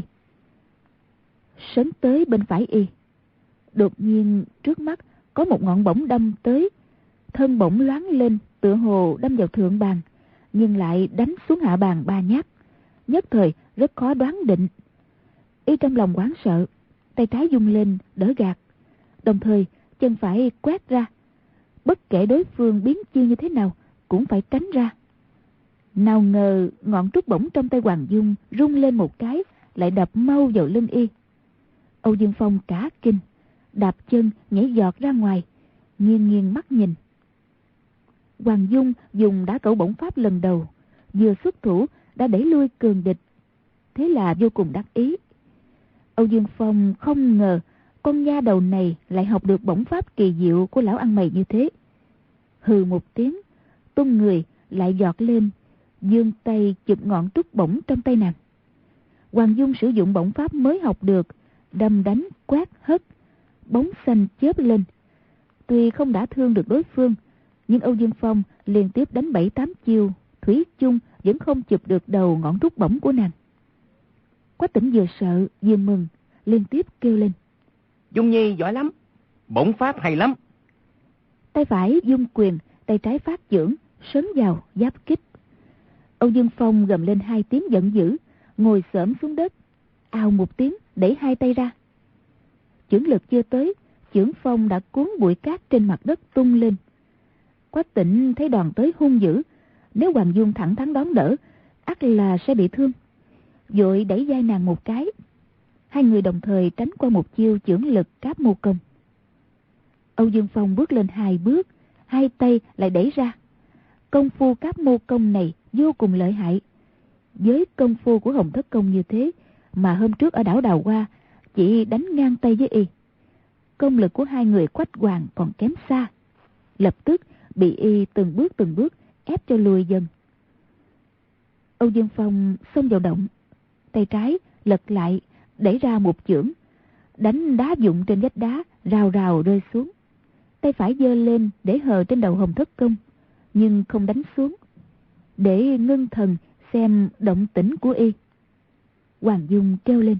sấn tới bên phải y. Đột nhiên trước mắt có một ngọn bổng đâm tới, thân bổng loáng lên tựa hồ đâm vào thượng bàn, nhưng lại đánh xuống hạ bàn 3 nhát, nhất thời rất khó đoán định. Y trong lòng hoảng sợ, tay trái vung lên đỡ gạt, đồng thời chân phải quét ra, bất kể đối phương biến chiêu như thế nào cũng phải tránh ra. Nào ngờ ngọn trúc bổng trong tay Hoàng Dung rung lên một cái, lại đập mau vào lưng y. Âu Dương Phong cả kinh, đạp chân nhảy giọt ra ngoài, nghiêng nghiêng mắt nhìn. Hoàng Dung dùng đá cẩu bổng pháp lần đầu, vừa xuất thủ đã đẩy lui cường địch, thế là vô cùng đắc ý. Âu Dương Phong không ngờ con nha đầu này lại học được bổng pháp kỳ diệu của lão ăn mày như thế. Hừ một tiếng, tung người lại giọt lên, giương tay chụp ngọn trúc bổng trong tay nàng. Hoàng Dung sử dụng bổng pháp mới học được, đâm đánh quát hất, bóng xanh chớp lên. Tuy không đả thương được đối phương, nhưng Âu Dương Phong liên tiếp đánh 7-8 chiêu, thủy chung vẫn không chụp được đầu ngọn trúc bổng của nàng. Quách Tĩnh vừa sợ vừa mừng, liên tiếp kêu lên: Dung nhi giỏi lắm, bổng pháp hay lắm. Tay phải dung quyền, tay trái phát chưởng, sấn vào giáp kích. Âu Dương Phong gầm lên 2 tiếng giận dữ, ngồi xổm xuống đất, ào một tiếng đẩy 2 tay ra. Chưởng lực chưa tới, chưởng phong đã cuốn bụi cát trên mặt đất tung lên. Quách Tĩnh thấy đòn tới hung dữ, nếu Hoàng Dung thẳng thắn đón đỡ, ắt là sẽ bị thương, vội đẩy vai nàng một cái. Hai người đồng thời tránh qua một chiêu chưởng lực Cáp Mô Công. Âu Dương Phong bước lên 2 bước, 2 tay lại đẩy ra. Công phu Cáp Mô Công này vô cùng lợi hại. Với công phu của Hồng Thất Công như thế mà hôm trước ở đảo Đào Hoa chỉ đánh ngang tay với y. Công lực của hai người Quách Hoàng còn kém xa, lập tức bị y từng bước ép cho lùi dần. Âu Dương Phong xông vào động, tay trái lật lại đẩy ra một chưởng, đánh đá vụn trên vách đá rào rào rơi xuống. Tay phải giơ lên để hờ trên đầu Hồng Thất Công, nhưng không đánh xuống, để ngưng thần xem động tĩnh của y. Hoàng Dung kêu lên: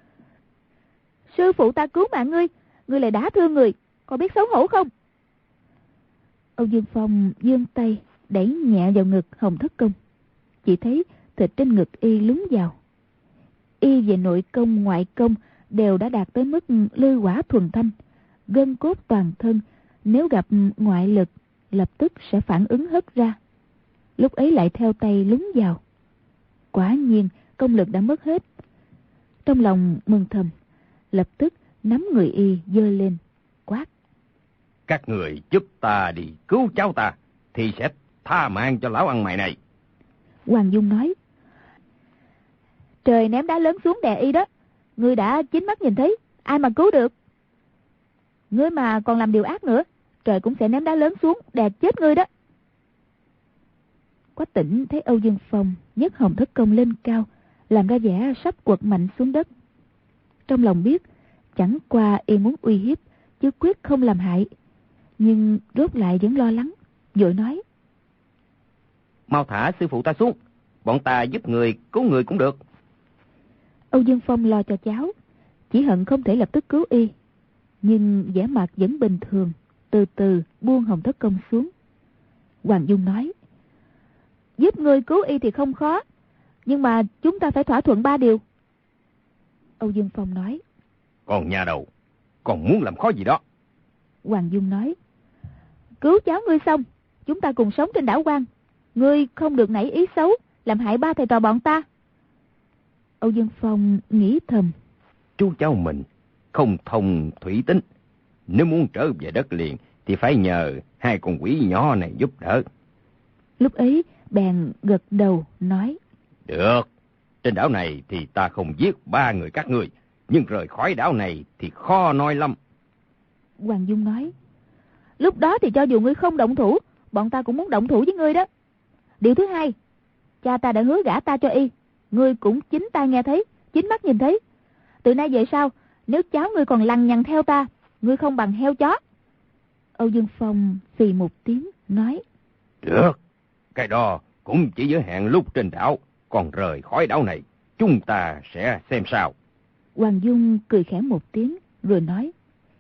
Sư phụ ta cứu mạng ngươi, ngươi lại đả thương người, có biết xấu hổ không? Âu Dương Phong giương tay đẩy nhẹ vào ngực Hồng Thất Công, chỉ thấy thịt trên ngực y lún vào. Y về nội công ngoại công đều đã đạt tới mức lư hỏa thuần thanh, gân cốt toàn thân nếu gặp ngoại lực lập tức sẽ phản ứng hất ra, lúc ấy lại theo tay lún vào. Quả nhiên công lực đã mất hết. Trong lòng mừng thầm, lập tức nắm người y giơ lên quát: Các người giúp ta đi cứu cháu ta thì sẽ tha mạng cho lão ăn mày này. Hoàng Dung nói: Trời ném đá lớn xuống đè y đó, ngươi đã chính mắt nhìn thấy, ai mà cứu được. Ngươi mà còn làm điều ác nữa, trời cũng sẽ ném đá lớn xuống đè chết ngươi đó. Quách Tĩnh thấy Âu Dương Phong nhấc Hồng Thất Công lên cao, làm ra vẻ sắp quật mạnh xuống đất. Trong lòng biết chẳng qua y muốn uy hiếp chứ quyết không làm hại, nhưng rốt lại vẫn lo lắng, vội nói: Mau thả sư phụ ta xuống, bọn ta giúp người cứu người cũng được. Âu Dương Phong lo cho cháu, chỉ hận không thể lập tức cứu y, nhưng vẻ mặt vẫn bình thường, từ từ buông Hồng Thất Công xuống. Hoàng Dung nói: giúp ngươi cứu y thì không khó, nhưng mà chúng ta phải thỏa thuận 3 điều. Âu Dương Phong nói: Còn nhà đầu, còn muốn làm khó gì đó? Hoàng Dung nói: cứu cháu ngươi xong, chúng ta cùng sống trên đảo Quan. Ngươi không được nảy ý xấu, làm hại 3 thầy trò bọn ta. Âu Dương Phong nghĩ thầm: Chú cháu mình không thông thủy tính, nếu muốn trở về đất liền thì phải nhờ 2 con quỷ nhỏ này giúp đỡ. Lúc ấy bèn gật đầu nói: được, trên đảo này thì ta không giết 3 người các ngươi, nhưng rời khỏi đảo này thì khó nói lắm. Hoàng Dung nói: lúc đó thì cho dù ngươi không động thủ, bọn ta cũng muốn động thủ với ngươi đó. Điều thứ 2, cha ta đã hứa gả ta cho y, ngươi cũng chính tai nghe thấy, chính mắt nhìn thấy. Từ nay về sau, nếu cháu ngươi còn lằng nhằng theo ta, ngươi không bằng heo chó. Âu Dương Phong xì một tiếng nói: được, cái đó cũng chỉ giới hạn lúc trên đảo, còn rời khỏi đảo này chúng ta sẽ xem sao. Hoàng Dung cười khẽ một tiếng rồi nói: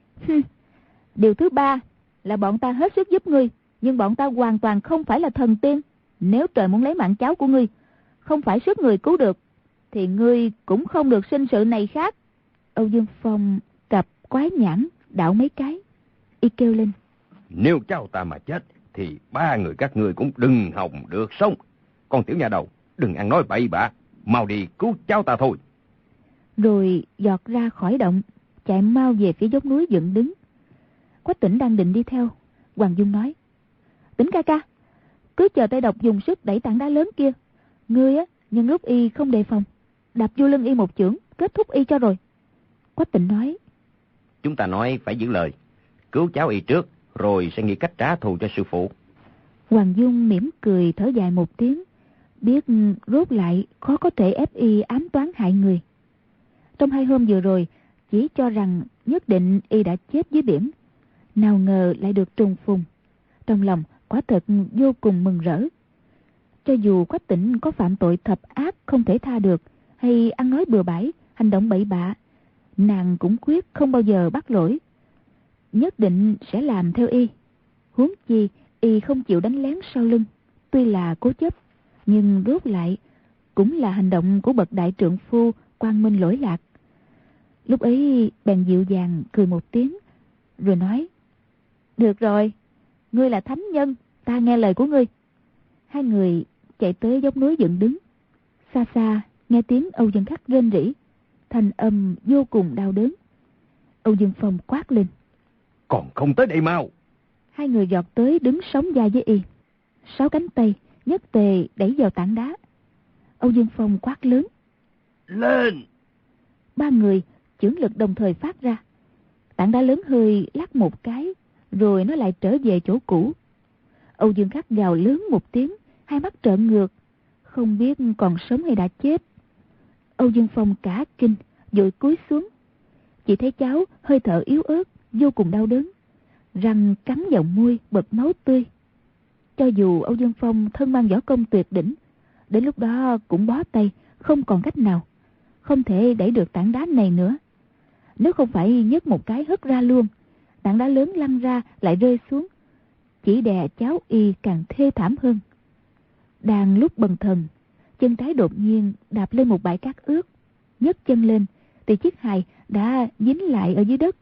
điều thứ 3 là bọn ta hết sức giúp ngươi, nhưng bọn ta hoàn toàn không phải là thần tiên. Nếu trời muốn lấy mạng cháu của ngươi, không phải sức người cứu được, thì ngươi cũng không được sinh sự này khác. Âu Dương Phong cặp quái nhãn đảo mấy cái, y kêu lên: nếu cháu ta mà chết thì 3 người các ngươi cũng đừng hòng được sống. Còn tiểu nhà đầu, đừng ăn nói bậy bạ, mau đi cứu cháu ta thôi. Rồi giọt ra khỏi động, chạy mau về phía dốc núi dựng đứng. Quách Tĩnh đang định đi theo. Hoàng Dung nói: Tĩnh ca ca, cứ chờ Tây Độc dùng sức đẩy tảng đá lớn kia, ngươi á nhân lúc y không đề phòng, đạp vô lưng y một chưởng, kết thúc y cho rồi. Quách Tĩnh nói: chúng ta nói phải giữ lời, cứu cháu y trước, rồi sẽ nghĩ cách trả thù cho sư phụ. Hoàng Dung mỉm cười thở dài một tiếng, biết rốt lại khó có thể ép y ám toán hại người. Trong 2 hôm vừa rồi, chỉ cho rằng nhất định y đã chết dưới biển, nào ngờ lại được trùng phùng. Trong lòng quả thật vô cùng mừng rỡ. Cho dù Quách Tĩnh có phạm tội thập ác không thể tha được, hay ăn nói bừa bãi, hành động bậy bạ, nàng cũng quyết không bao giờ bắt lỗi, nhất định sẽ làm theo y. Huống chi y không chịu đánh lén sau lưng, tuy là cố chấp, nhưng rốt lại cũng là hành động của bậc đại trượng phu quang minh lỗi lạc. Lúc ấy bèn dịu dàng cười một tiếng, rồi nói: được rồi, ngươi là thánh nhân, ta nghe lời của ngươi. 2 người chạy tới dốc núi dựng đứng. Xa xa nghe tiếng Âu Dương Khắc rên rỉ, thanh âm vô cùng đau đớn. Âu Dương Phong quát lên: còn không tới đây mau. 2 người giọt tới đứng sóng vai với y. 6 cánh tay nhất tề đẩy vào tảng đá. Âu Dương Phong quát lớn: lên! 3 người chưởng lực đồng thời phát ra. Tảng đá lớn hơi lắc một cái, rồi nó lại trở về chỗ cũ. Âu Dương Khắc gào lớn một tiếng, 2 mắt trợn ngược, không biết còn sống hay đã chết. Âu Dương Phong cả kinh, vội cúi xuống, chỉ thấy cháu hơi thở yếu ớt, vô cùng đau đớn, răng cắn vào môi, bật máu tươi. Cho dù Âu Dương Phong thân mang võ công tuyệt đỉnh, đến lúc đó cũng bó tay, không còn cách nào, không thể đẩy được tảng đá này nữa. Nếu không phải nhấc một cái hất ra luôn, tảng đá lớn lăn ra lại rơi xuống, chỉ đè cháu y càng thê thảm hơn. Đang lúc bần thần, chân trái đột nhiên đạp lên một bãi cát ướt, nhấc chân lên thì chiếc hài đã dính lại ở dưới đất.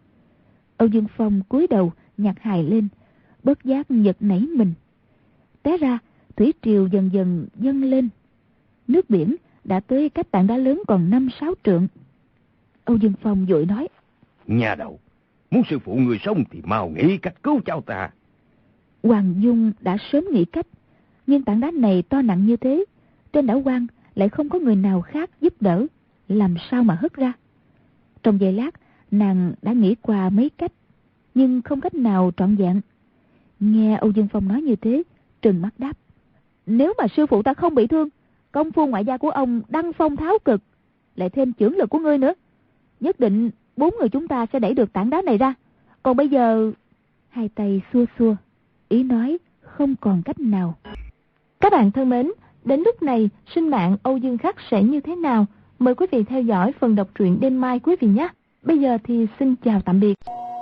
Âu Dương Phong cúi đầu nhặt hài lên, bất giác giật nảy mình. Té ra thủy triều dần dần dâng lên, nước biển đã tới cách tảng đá lớn còn 5-6 trượng. Âu Dương Phong vội nói: nhà đầu, muốn sư phụ người sống thì mau nghĩ cách cứu cháu ta. Hoàng Dung đã sớm nghĩ cách, nhưng tảng đá này to nặng như thế, trên đảo Quan lại không có người nào khác giúp đỡ, làm sao mà hất ra. Trong giây lát, nàng đã nghĩ qua mấy cách, nhưng không cách nào trọn vẹn. Nghe Âu Dương Phong nói như thế, trừng mắt đáp: nếu mà sư phụ ta không bị thương, công phu ngoại gia của ông đăng phong tháo cực, lại thêm chưởng lực của ngươi nữa, nhất định 4 người chúng ta sẽ đẩy được tảng đá này ra. Còn bây giờ... 2 tay xua xua, ý nói không còn cách nào. Các bạn thân mến, đến lúc này sinh mạng Âu Dương Khắc sẽ như thế nào? Mời quý vị theo dõi phần đọc truyện đêm mai quý vị nhé. Bây giờ thì xin chào tạm biệt.